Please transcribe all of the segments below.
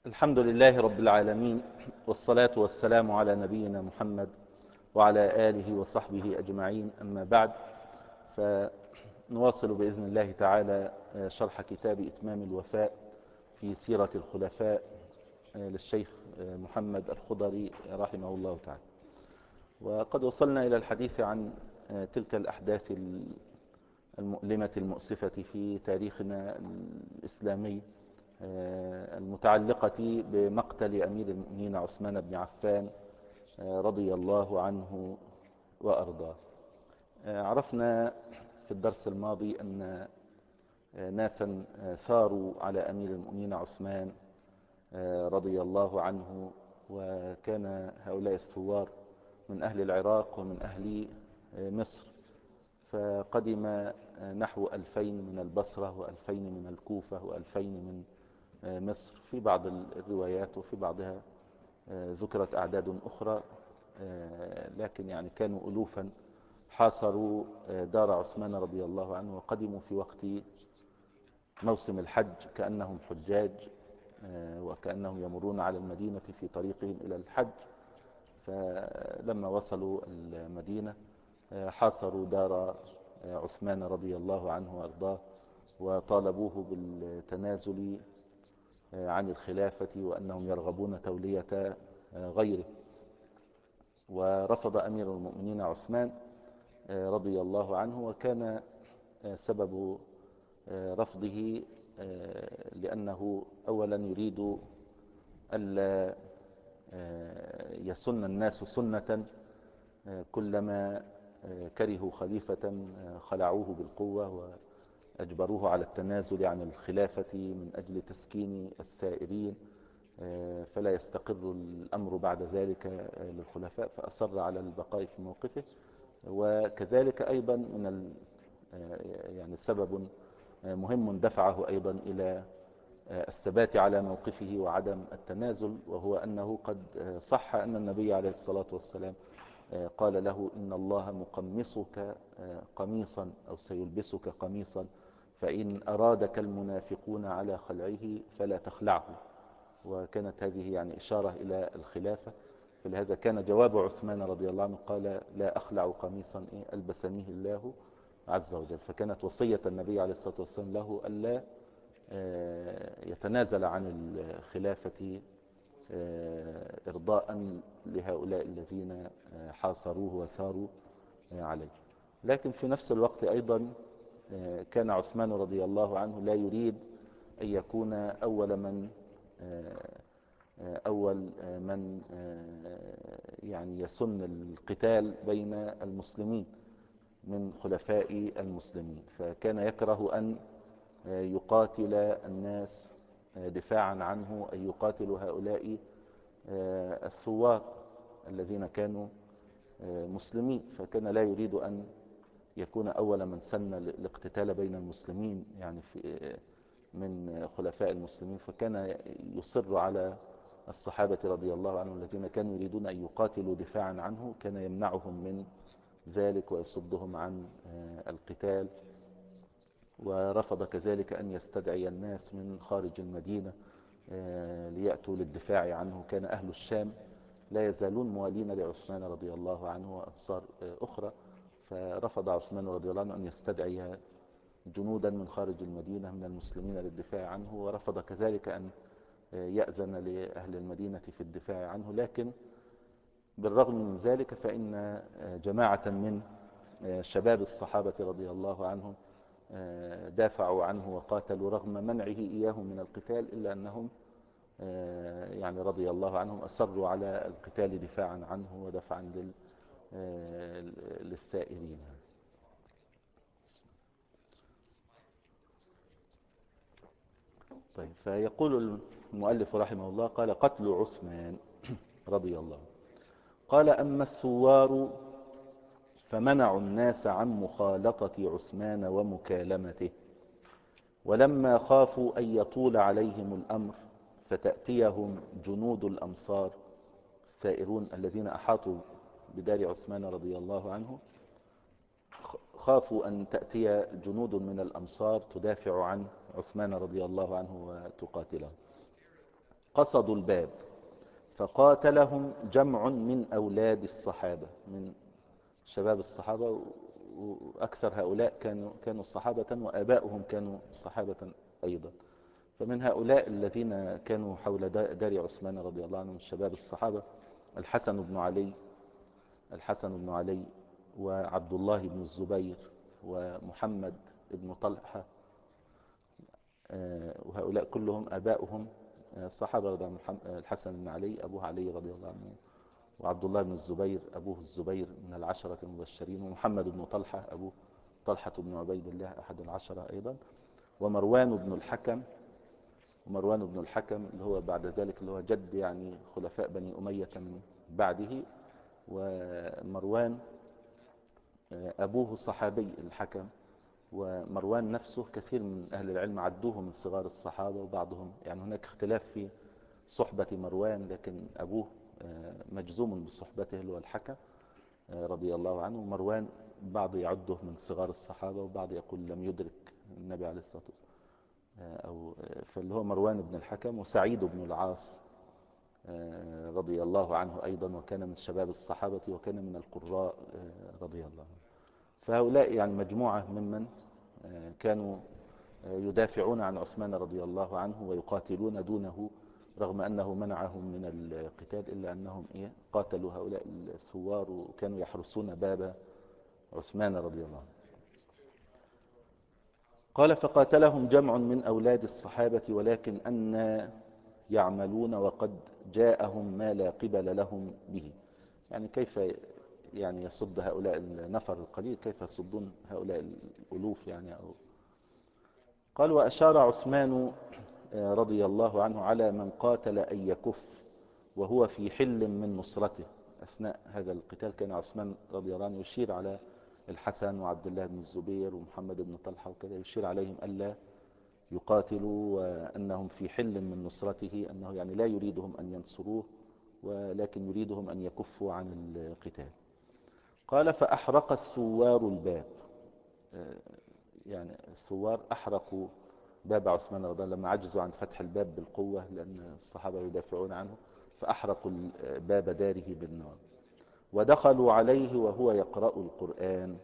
الحمد لله رب العالمين، والصلاة والسلام على نبينا محمد وعلى آله وصحبه أجمعين. أما بعد، فنواصل بإذن الله تعالى شرح كتاب إتمام الوفاء في سيرة الخلفاء للشيخ محمد الخضري رحمه الله تعالى. وقد وصلنا إلى الحديث عن تلك الأحداث المؤلمة المؤسفة في تاريخنا الإسلامي، المتعلقة بمقتل أمير المؤمنين عثمان بن عفان رضي الله عنه وأرضاه. عرفنا في الدرس الماضي أن ناسا ثاروا على أمير المؤمنين عثمان رضي الله عنه، وكان هؤلاء الثوار من أهل العراق ومن أهل مصر، فقدم نحو 2000 من البصرة و2000 من الكوفة و2000 من مصر في بعض الروايات، وفي بعضها ذكرت أعداد أخرى، لكن يعني كانوا ألوفا حاصروا دار عثمان رضي الله عنه، وقدموا في وقت موسم الحج كأنهم حجاج، وكأنهم يمرون على المدينة في طريقهم إلى الحج. فلما وصلوا المدينة حاصروا دار عثمان رضي الله عنه وأرضاه، وطالبوه بالتنازل عن الخلافة، وأنهم يرغبون تولية غيره. ورفض أمير المؤمنين عثمان رضي الله عنه، وكان سبب رفضه لأنه أولا يريد ألا يسن الناس سنة كلما كرهوا خليفة خلعوه بالقوة وأجبروه على التنازل عن الخلافة من أجل تسكين الثائرين، فلا يستقر الأمر بعد ذلك للخلفاء، فأصر على البقاء في موقفه. وكذلك أيضا من يعني سبب مهم دفعه أيضا إلى الثبات على موقفه وعدم التنازل، وهو أنه قد صح أن النبي عليه الصلاة والسلام قال له: إن الله مقمصك قميصا أو سيلبسك قميصا، فإن أرادك المنافقون على خلعه فلا تخلعه. وكانت هذه يعني إشارة إلى الخلافة. فلهذا كان جواب عثمان رضي الله عنه قال: لا أخلع قميصا ألبسنيه الله عز وجل. فكانت وصية النبي عليه الصلاة والسلام له ألا يتنازل عن الخلافة إرضاء لهؤلاء الذين حاصروه وثاروا عليه. لكن في نفس الوقت أيضا كان عثمان رضي الله عنه لا يريد أن يكون أول من يعني يسن القتال بين المسلمين من خلفاء المسلمين، فكان يكره أن يقاتل الناس دفاعا عنه، أن يقاتل هؤلاء الثوار الذين كانوا مسلمين، فكان لا يريد أن يكون أول من سن الاقتتال بين المسلمين يعني من خلفاء المسلمين. فكان يصر على الصحابة رضي الله عنهم الذين كانوا يريدون أن يقاتلوا دفاعا عنه، كان يمنعهم من ذلك ويصدهم عن القتال. ورفض كذلك أن يستدعي الناس من خارج المدينة ليأتوا للدفاع عنه. كان أهل الشام لا يزالون موالين لعثمان رضي الله عنه وأنصار أخرى، فرفض عثمان رضي الله عنه أن يستدعي جنودا من خارج المدينة من المسلمين للدفاع عنه، ورفض كذلك أن يأذن لأهل المدينة في الدفاع عنه. لكن بالرغم من ذلك فإن جماعة من شباب الصحابة رضي الله عنهم دافعوا عنه وقاتلوا رغم منعه إياهم من القتال، إلا أنهم يعني رضي الله عنهم أصروا على القتال دفاعا عنه ودفعا للثائرين. طيب، فيقول المؤلف رحمه الله: قال: قتل عثمان رضي الله عنه. قال: أما الثوار فمنعوا الناس عن مخالطة عثمان ومكالمته، ولما خافوا أن يطول عليهم الأمر فتأتيهم جنود الأمصار السائرون الذين أحاطوا بدار عثمان رضي الله عنه، خافوا أن تأتي جنود من الأمصار تدافع عن عثمان رضي الله عنه وتقاتله. قصدوا الباب فقاتلهم جمع من أولاد الصحابة، من شباب الصحابة، وأكثر هؤلاء كانوا صحابة وآباؤهم كانوا صحابة أيضا. فمن هؤلاء الذين كانوا حول دار عثمان رضي الله عنه من شباب الصحابة الحسن بن علي وعبد الله بن الزبير ومحمد بن طلحة، وهؤلاء كلهم آباؤهم الصحابة رضي الله عنهم. الحسن بن علي أبوه علي رضي الله عنه، وعبد الله بن الزبير أبوه الزبير من العشرة المبشرين، ومحمد بن طلحة أبوه طلحة بن عبيد الله أحد العشرة أيضا، ومروان بن الحكم اللي هو بعد ذلك اللي هو جد يعني خلفاء بني أمية من بعده. ومروان أبوه صحابي الحكم، ومروان نفسه كثير من أهل العلم عدوه من صغار الصحابة، وبعضهم يعني هناك اختلاف في صحبة مروان، لكن أبوه مجزوم بصحبته اللي هو الحكم رضي الله عنه. مروان بعض يعده من صغار الصحابة، وبعض يقول لم يدرك النبي عليه الصلاة والسلام، فاللي هو مروان بن الحكم. وسعيد بن العاص رضي الله عنه أيضا، وكان من شباب الصحابة وكان من القراء رضي الله عنه. فهؤلاء يعني مجموعة ممن كانوا يدافعون عن عثمان رضي الله عنه ويقاتلون دونه، رغم أنه منعهم من القتال، إلا أنهم قاتلوا هؤلاء الثوار وكانوا يحرسون باب عثمان رضي الله عنه. قال فقاتلهم جمع من أولاد الصحابة ولكن أن يعملون وقد جاءهم ما لا قبل لهم به. يعني كيف يعني يصد هؤلاء النفر القليل، كيف يصدون هؤلاء الألوف يعني قال وأشار عثمان رضي الله عنه على من قاتل أن يكف وهو في حل من نصرته. أثناء هذا القتال كان عثمان رضي الله عنه يشير على الحسن وعبد الله بن الزبير ومحمد بن طلحة وكذا، يشير عليهم ألا يقاتلوا وأنهم في حل من نصرته، أنه يعني لا يريدهم أن ينصروه ولكن يريدهم أن يكفوا عن القتال. قال فأحرق الثوار الباب، يعني الثوار أحرقوا باب عثمان رضي الله عنه لما عجزوا عن فتح الباب بالقوة، لأن الصحابة يدافعون عنه، فأحرقوا باب داره بالنار. ودخلوا عليه وهو يقرأ القرآن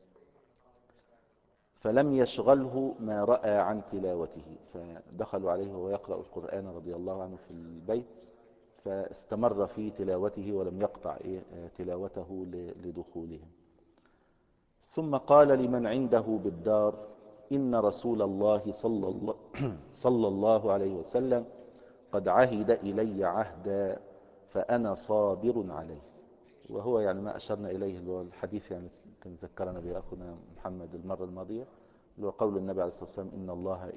فلم يشغله ما رأى عن تلاوته. فدخلوا عليه وهو يقرأ القرآن رضي الله عنه في البيت، فاستمر في تلاوته ولم يقطع تلاوته لدخولهم. ثم قال لمن عنده بالدار إن رسول الله صلى الله عليه وسلم قد عهد إلي عهدا فأنا صابر عليه. وهو يعني ما أشرنا إليه اللي هو الحديث يعني كان ذكرنا به أخونا محمد المرة الماضية، اللي هو قول النبي عليه الصلاة والسلام إن الله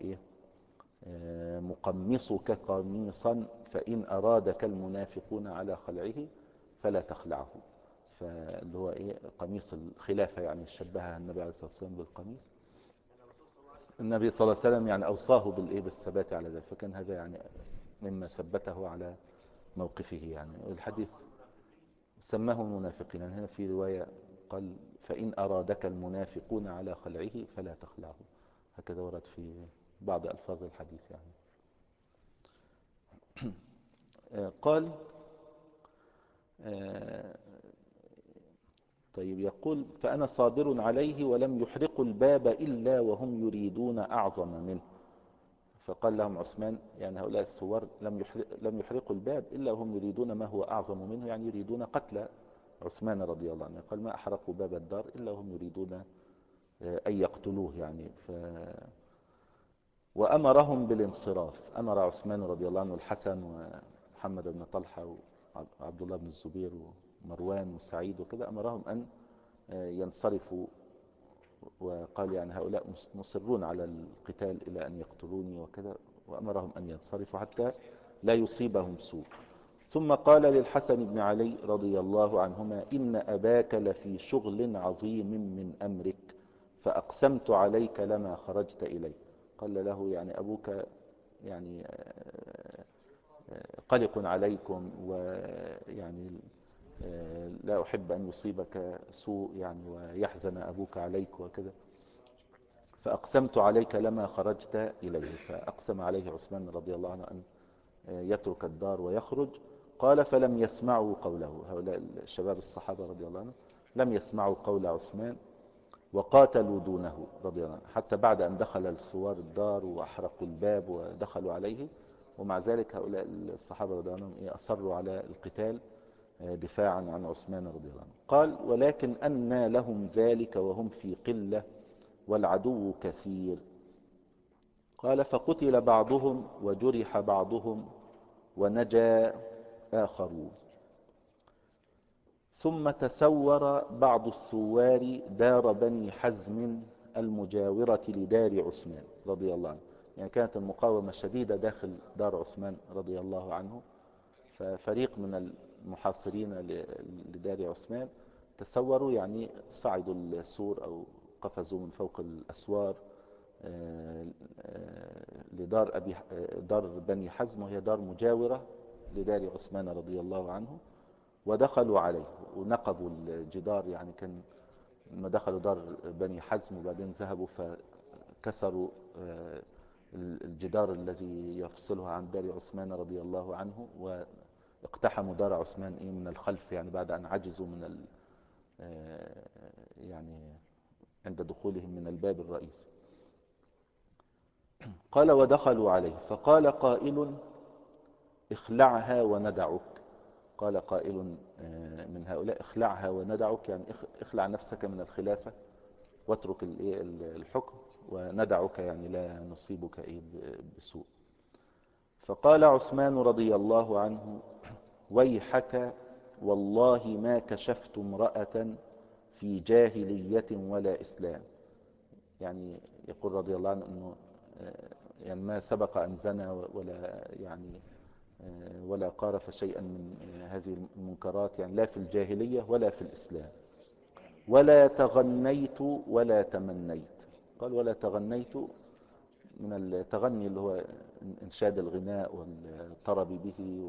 مقمصك قميصا فإن أرادك المنافقون على خلعه فلا تخلعه. فاللي هو قميص الخلافة، يعني شبهها النبي عليه الصلاة والسلام بالقميص. النبي صلى الله عليه وسلم يعني أوصاه بالثبات على ذلك، فكان هذا يعني مما ثبته على موقفه. يعني الحديث سماه المنافقين، يعني هنا في رواية قال فإن أرادك المنافقون على خلعه فلا تخلعه، هكذا ورد في بعض ألفاظ الحديث يعني. قال طيب يقول فأنا صابر عليه ولم يحرقوا الباب إلا وهم يريدون أعظم منه. فقال لهم عثمان يعني هؤلاء الثوار لم يحرقوا الباب إلا وهم يريدون ما هو أعظم منه، يعني يريدون قتل عثمان رضي الله عنه. قال ما أحرقوا باب الدار إلا وهم يريدون أن يقتلوه يعني. وأمرهم بالانصراف. أمر عثمان رضي الله عنه الحسن ومحمد بن طلحة وعبد الله بن الزبير ومروان وسعيد وكذا، أمرهم أن ينصرفوا، وقال يعني هؤلاء مصرون على القتال إلى أن يقتلوني وكذا، وأمرهم أن ينصرفوا حتى لا يصيبهم سوء. ثم قال للحسن بن علي رضي الله عنهما إن أباك لفي شغل عظيم من أمرك فأقسمت عليك لما خرجت إليه. قال له يعني أبوك يعني قلق عليكم، ويعني لا أحب أن يصيبك سوء يعني ويحزن أبوك عليك وكذا، فأقسمت عليك لما خرجت إليه. فأقسم عليه عثمان رضي الله عنه أن يترك الدار ويخرج. قال فلم يسمعوا قوله، هؤلاء الشباب الصحابة رضي الله عنهم لم يسمعوا قول عثمان وقاتلوا دونه رضي الله عنه، حتى بعد أن دخل الثوار الدار وأحرقوا الباب ودخلوا عليه، ومع ذلك هؤلاء الصحابة رضي الله عنهم أصروا على القتال دفاعا عن عثمان رضي الله عنه. قال ولكن أنى لهم ذلك وهم في قلة والعدو كثير. قال فقتل بعضهم وجرح بعضهم ونجا آخرون. ثم تسور بعض الثوار دار بني حزم المجاورة لدار عثمان رضي الله عنه، يعني كانت المقاومة شديدة داخل دار عثمان رضي الله عنه، ففريق من المحاصرين لدار عثمان تسوروا، يعني صعدوا السور أو قفزوا من فوق الأسوار لدار دار بني حزم، وهي دار مجاورة لدار عثمان رضي الله عنه، ودخلوا عليه ونقبوا الجدار. يعني كان لما دخلوا دار بني حزم وبعدين ذهبوا فكسروا الجدار الذي يفصلها عن دار عثمان رضي الله عنه، واقتحموا دار عثمان من الخلف، يعني بعد أن عجزوا من يعني عند دخولهم من الباب الرئيسي. قال ودخلوا عليه فقال قائل اخلعها وندعك. قال قائل من هؤلاء اخلعها وندعك، يعني اخلع نفسك من الخلافة واترك الحكم، وندعك يعني لا نصيبك بسوء. فقال عثمان رضي الله عنه ويحك والله ما كشفت امرأة في جاهلية ولا إسلام. يعني يقول رضي الله عنه أنه يعني ما سبق أن زنى ولا يعني ولا قارف شيئا من هذه المنكرات، يعني لا في الجاهلية ولا في الإسلام. ولا تغنيت ولا تمنيت. قال ولا تغنيت من التغني اللي هو إنشاد الغناء والطرب به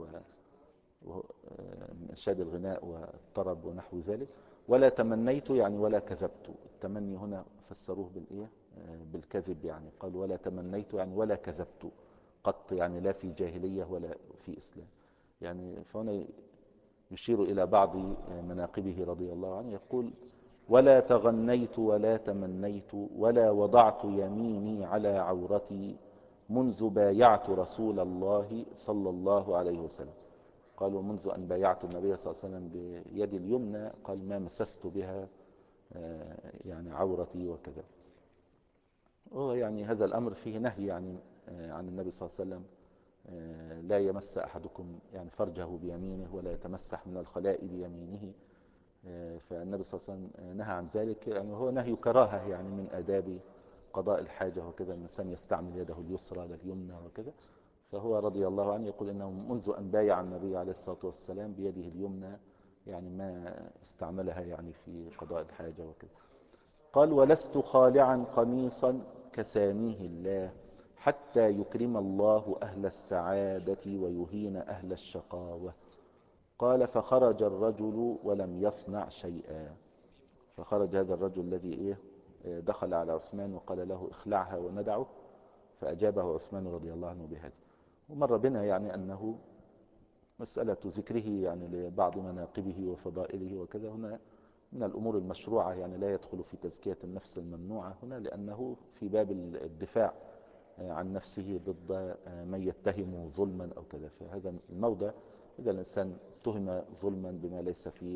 من إنشاد الغناء والطرب ونحو ذلك. ولا تمنيت يعني ولا كذبت. التمني هنا فسروه بالإيه بالكذب، يعني قال ولا تمنيت يعني ولا كذبت قط، يعني لا في جاهلية ولا في إسلام. يعني فهنا يشير إلى بعض مناقبه رضي الله عنه، يقول ولا تغنيت ولا تمنيت ولا وضعت يميني على عورتي منذ بايعت رسول الله صلى الله عليه وسلم. قالوا منذ أن بايعت النبي صلى الله عليه وسلم بيدي اليمنى قال ما مسست بها يعني عورتي وكذا. يعني هذا الأمر فيه نهي يعني عن النبي صلى الله عليه وسلم لا يمس أحدكم يعني فرجه بيمينه ولا يتمسح من الخلاء بيمينه. فالنبي صلى الله عليه وسلم نهى عن ذلك، يعني هو نهي كراهة يعني من آداب قضاء الحاجة وكذا، الإنسان يستعمل يده اليسرى لليمنى وكذا. فهو رضي الله عنه يقول إنه منذ أن بايع النبي عليه الصلاة والسلام بيده اليمنى يعني ما استعملها يعني في قضاء الحاجة وكذا. قال ولست خالعا قميصا كسانيه الله حتى يكرم الله أهل السعادة ويهين أهل الشقاوة. قال فخرج الرجل ولم يصنع شيئا. فخرج هذا الرجل الذي دخل على عثمان وقال له اخلعها وندعه، فأجابه عثمان رضي الله عنه بهذا. ومر بنا يعني أنه مسألة ذكره يعني لبعض مناقبه وفضائله وكذا هنا من الأمور المشروعة، يعني لا يدخل في تزكية النفس الممنوعة هنا، لأنه في باب الدفاع عن نفسه ضد من يتهم ظلما أو كذا. فهذا الموضع إذا الإنسان اتهم ظلما بما ليس فيه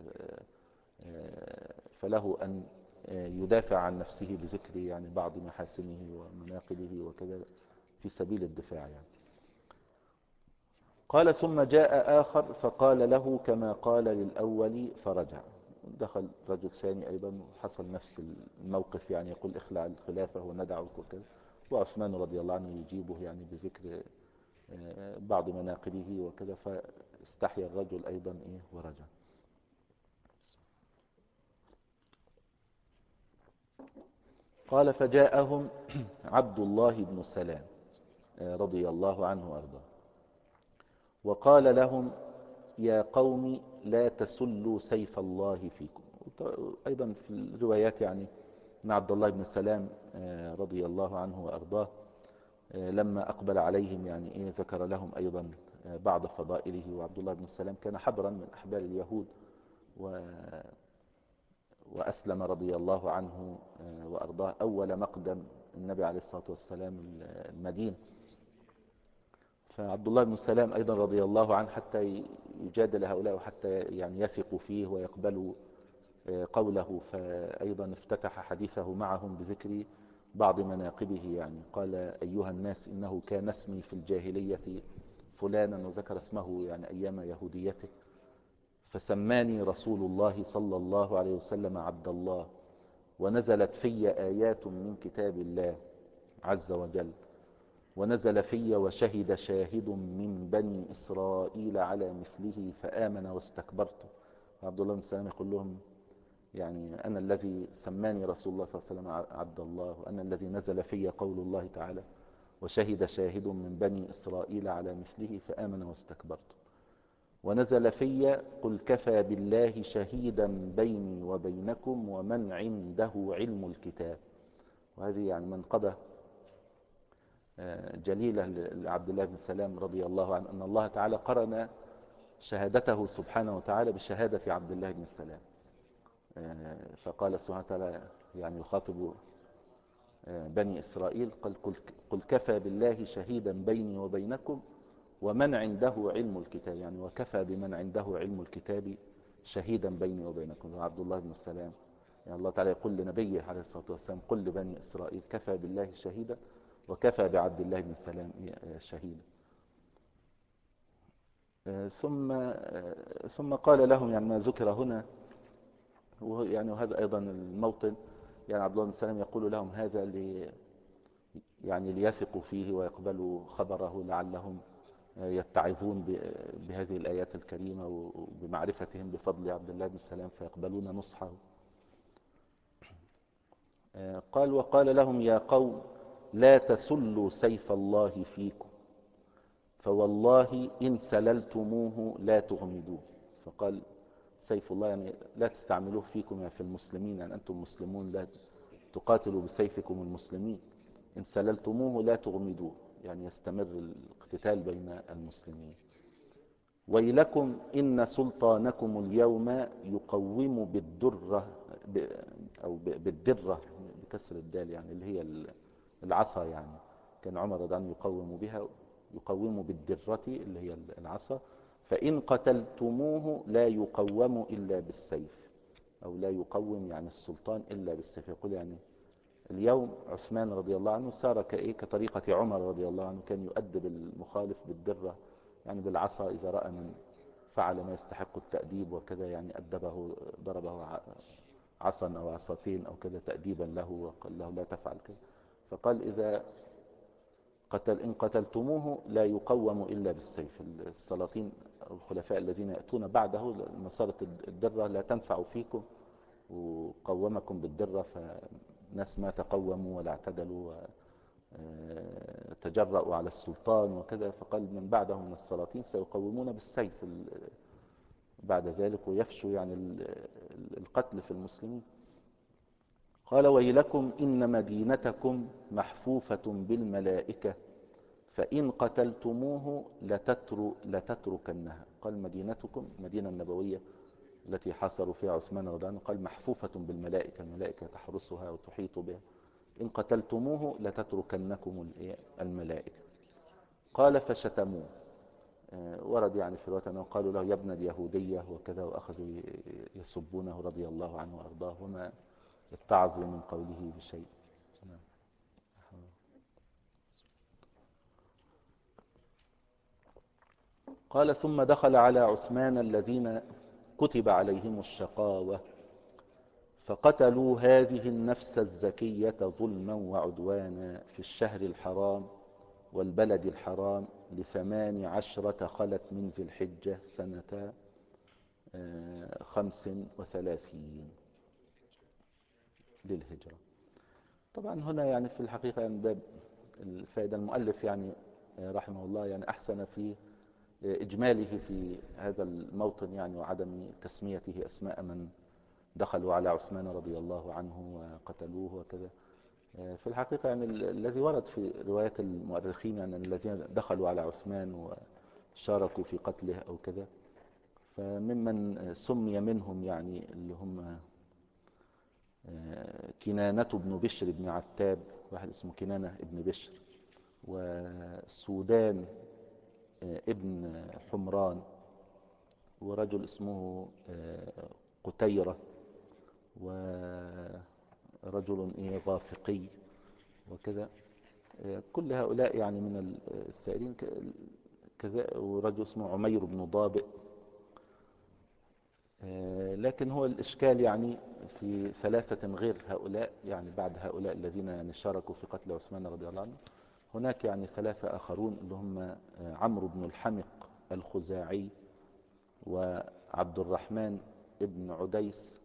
فله أن يدافع عن نفسه بذكر يعني بعض محاسنه ومناقبه وكذا في سبيل الدفاع يعني. قال ثم جاء آخر فقال له كما قال للأول فرجع. دخل رجل ثاني أيضا وحصل نفس الموقف، يعني يقول اخلع الخلافة وندعك وكذا، وعثمان رضي الله عنه يجيبه يعني بذكر بعض مناقبه وكذا، فاستحيا الرجل أيضا ورجع. قال فجاءهم عبد الله بن سلام رضي الله عنه وأرضاه وقال لهم يا قوم لا تسلوا سيف الله فيكم. أيضا في الروايات يعني أن عبد الله بن سلام رضي الله عنه وأرضاه لما أقبل عليهم يعني ذكر لهم أيضا بعض فضائله. وعبد الله بن السلام كان حبرا من أحبار اليهود، وأسلم رضي الله عنه وأرضاه أول مقدم النبي عليه الصلاة والسلام المدينة. فعبد الله بن السلام أيضا رضي الله عنه حتى يجادل هؤلاء وحتى يعني يثقوا فيه ويقبلوا قوله، فأيضا افتتح حديثه معهم بذكر بعض مناقبه. يعني قال: أيها الناس، إنه كان اسمي في الجاهلية فلانا، وذكر اسمه يعني أيام يهوديته، فسماني رسول الله صلى الله عليه وسلم عبد الله، ونزلت في آيات من كتاب الله عز وجل، ونزل في وشهد شاهد من بني إسرائيل على مثله فآمن واستكبرت. عبد الله بن السلام يقول لهم: يعني أنا الذي سماني رسول الله صلى الله عليه وسلم عبد الله، وأنا الذي نزل في قول الله تعالى: وشهد شاهد من بني إسرائيل على مثله فآمن واستكبرت. ونزل في: قل كفى بالله شهيدا بيني وبينكم ومن عنده علم الكتاب. وهذه يعني منقبة جليلة لعبد الله بن سلام رضي الله عنه، أن الله تعالى قرن شهادته سبحانه وتعالى بشهادة عبد الله بن سلام. فقال سبحانه وتعالى يعني يخاطب بني إسرائيل: قل كفى بالله شهيدا بيني وبينكم ومن عنده علم الكتاب. يعني وكفى بمن عنده علم الكتاب شهيدا بيني وبينكم، وعبد الله بن السلام. يعني الله تعالى يقول لنبيه عليه الصلاة والسلام: قل لبني إسرائيل كفى بالله شهيدا، وكفى بعبد الله بن السلام شهيدا. ثم قال لهم يعني ما ذكر هنا، يعني وهذا أيضا الموطن. يعني عبد الله بن السلام يقول لهم هذا يعني ليثقوا فيه ويقبلوا خبره، لعلهم يتعظون بهذه الآيات الكريمة وبمعرفتهم بفضل عبد الله بن السلام فيقبلون نصحه. قال: وقال لهم: يا قوم لا تسلوا سيف الله فيكم، فوالله إن سللتموه لا تغمدوه. فقال: سيف الله يعني لا تستعملوه فيكم، يعني في المسلمين، يعني أنتم مسلمون لا تقاتلوا بسيفكم المسلمين. إن سللتموه لا تغمدوه، يعني يستمر الاقتتال بين المسلمين. ويلكم إن سلطانكم اليوم يقوم بالدرة أو بالدرة بكسر الدال، يعني اللي هي العصا. يعني كان عمر رضي الله عنه يقوم بها، يقوم بالدرة اللي هي العصا. فإن قتلتموه لا يقوم إلا بالسيف، أو لا يقوم يعني السلطان إلا بالسيف. يقول يعني اليوم عثمان رضي الله عنه سار كطريقة عمر رضي الله عنه، كان يؤدب المخالف بالدرة، يعني بالعصا. إذا رأى من فعل ما يستحق التأديب وكذا يعني أدبه، ضربه عصا أو عصاتين أو كذا تأديبا له، وقال له لا تفعل كذا. فقال: إن قتلتموه لا يقوم إلا بالسيف. السلاطين أو الخلفاء الذين يأتون بعده مسارة الدرة لا تنفع فيكم، وقومكم بالدرة، فناس ما تقوموا ولا اعتدلوا وتجرأوا على السلطان وكذا. فقال: من بعدهم من السلاطين سيقومون بالسيف بعد ذلك، ويفشوا يعني القتل في المسلمين. قال: ويلكم إن مدينتكم محفوفة بالملائكة، فإن قتلتموه لتتركنها. قال: مدينتكم المدينة النبوية التي حاصروا فيها عثمان رضي الله عنه، قال: محفوفة بالملائكة، الملائكة تحرسها وتحيط بها. إن قتلتموه لتتركنكم الملائكة. قال: فشتموه. ورد يعني في الوقت أنه قالوا له: يا ابن اليهودية وكذا، وأخذوا يسبونه رضي الله عنه وأرضاه، وما اتعظوا من قوله بشيء. قال: ثم دخل على عثمان الذين كتب عليهم الشقاوة، فقتلوا هذه النفس الزكية ظلما وعدوانا في الشهر الحرام والبلد الحرام ل18 خلت من ذي الحجة سنة 35 للهجرة. طبعا هنا يعني في الحقيقة يعني باب الفائدة، المؤلف يعني رحمه الله يعني أحسن في إجماله في هذا الموطن، يعني وعدم تسميته أسماء من دخلوا على عثمان رضي الله عنه وقتلوه وكذا. في الحقيقة يعني الذي ورد في روايات المؤرخين يعني الذين دخلوا على عثمان وشاركوا في قتله أو كذا، فممن سمي منهم يعني اللي هم كنانة بن بشر بن عتاب، واحد اسمه كنانة ابن بشر، وسودان ابن حمران، ورجل اسمه قتيرة، ورجل غافقي وكذا. كل هؤلاء يعني من السائلين كذا، ورجل اسمه عمير بن ضابئ. لكن هو الإشكال يعني في ثلاثة غير هؤلاء، يعني بعد هؤلاء الذين يعني شاركوا في قتل عثمان رضي الله عنه، هناك يعني ثلاثة آخرون اللي هم عمرو بن الحمق الخزاعي، وعبد الرحمن ابن عديس،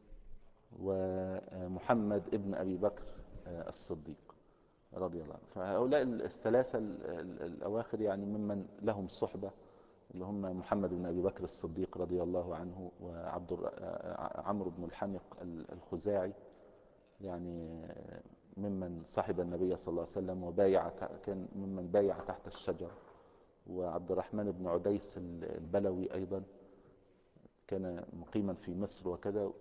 ومحمد ابن أبي بكر الصديق رضي الله عنه. فهؤلاء الثلاثة الأواخر يعني ممن لهم صحبة، اللي هم محمد بن أبي بكر الصديق رضي الله عنه، عمرو بن الحمق الخزاعي، يعني ممن صحب النبي صلى الله عليه وسلم وبايع، كان ممن بايع تحت الشجر. وعبد الرحمن بن عديس البلوي أيضا كان مقيما في مصر وكذا،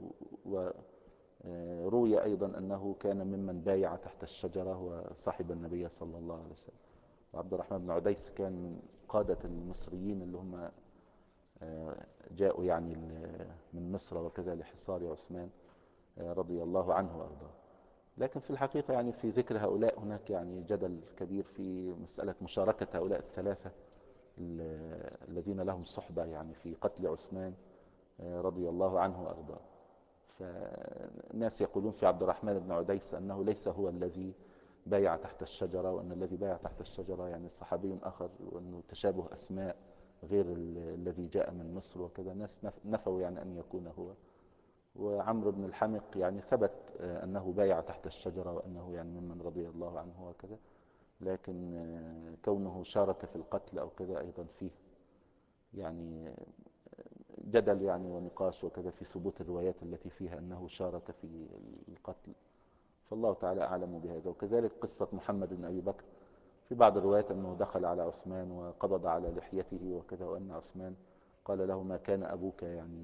وروي أيضا أنه كان ممن بايع تحت الشجرة وصحب النبي صلى الله عليه وسلم. وعبد الرحمن بن عديس كان من قادة المصريين اللي هم جاءوا يعني من مصر وكذا لحصار عثمان رضي الله عنه وأرضاه. لكن في الحقيقة يعني في ذكر هؤلاء هناك يعني جدل كبير في مسألة مشاركة هؤلاء الثلاثة الذين لهم صحبة يعني في قتل عثمان رضي الله عنه وأرضاه. فالناس يقولون في عبد الرحمن بن عديس أنه ليس هو الذي بايع تحت الشجرة، وأن الذي بايع تحت الشجرة يعني صحابي آخر، وأنه تشابه أسماء غير الذي جاء من مصر وكذا. ناس نفوا يعني أن يكون هو. وعمرو بن الحمق يعني ثبت أنه بايع تحت الشجرة، وأنه يعني ممن رضي الله عنه وكذا، لكن كونه شارك في القتل أو كذا أيضا فيه يعني جدل يعني ونقاش وكذا في ثبوت الروايات التي فيها أنه شارك في القتل. فالله تعالى أعلم بهذا. وكذلك قصة محمد بن أبي بكر، في بعض الروايات أنه دخل على عثمان وقبض على لحيته وكذا، وأن عثمان قال له: ما كان أبوك يعني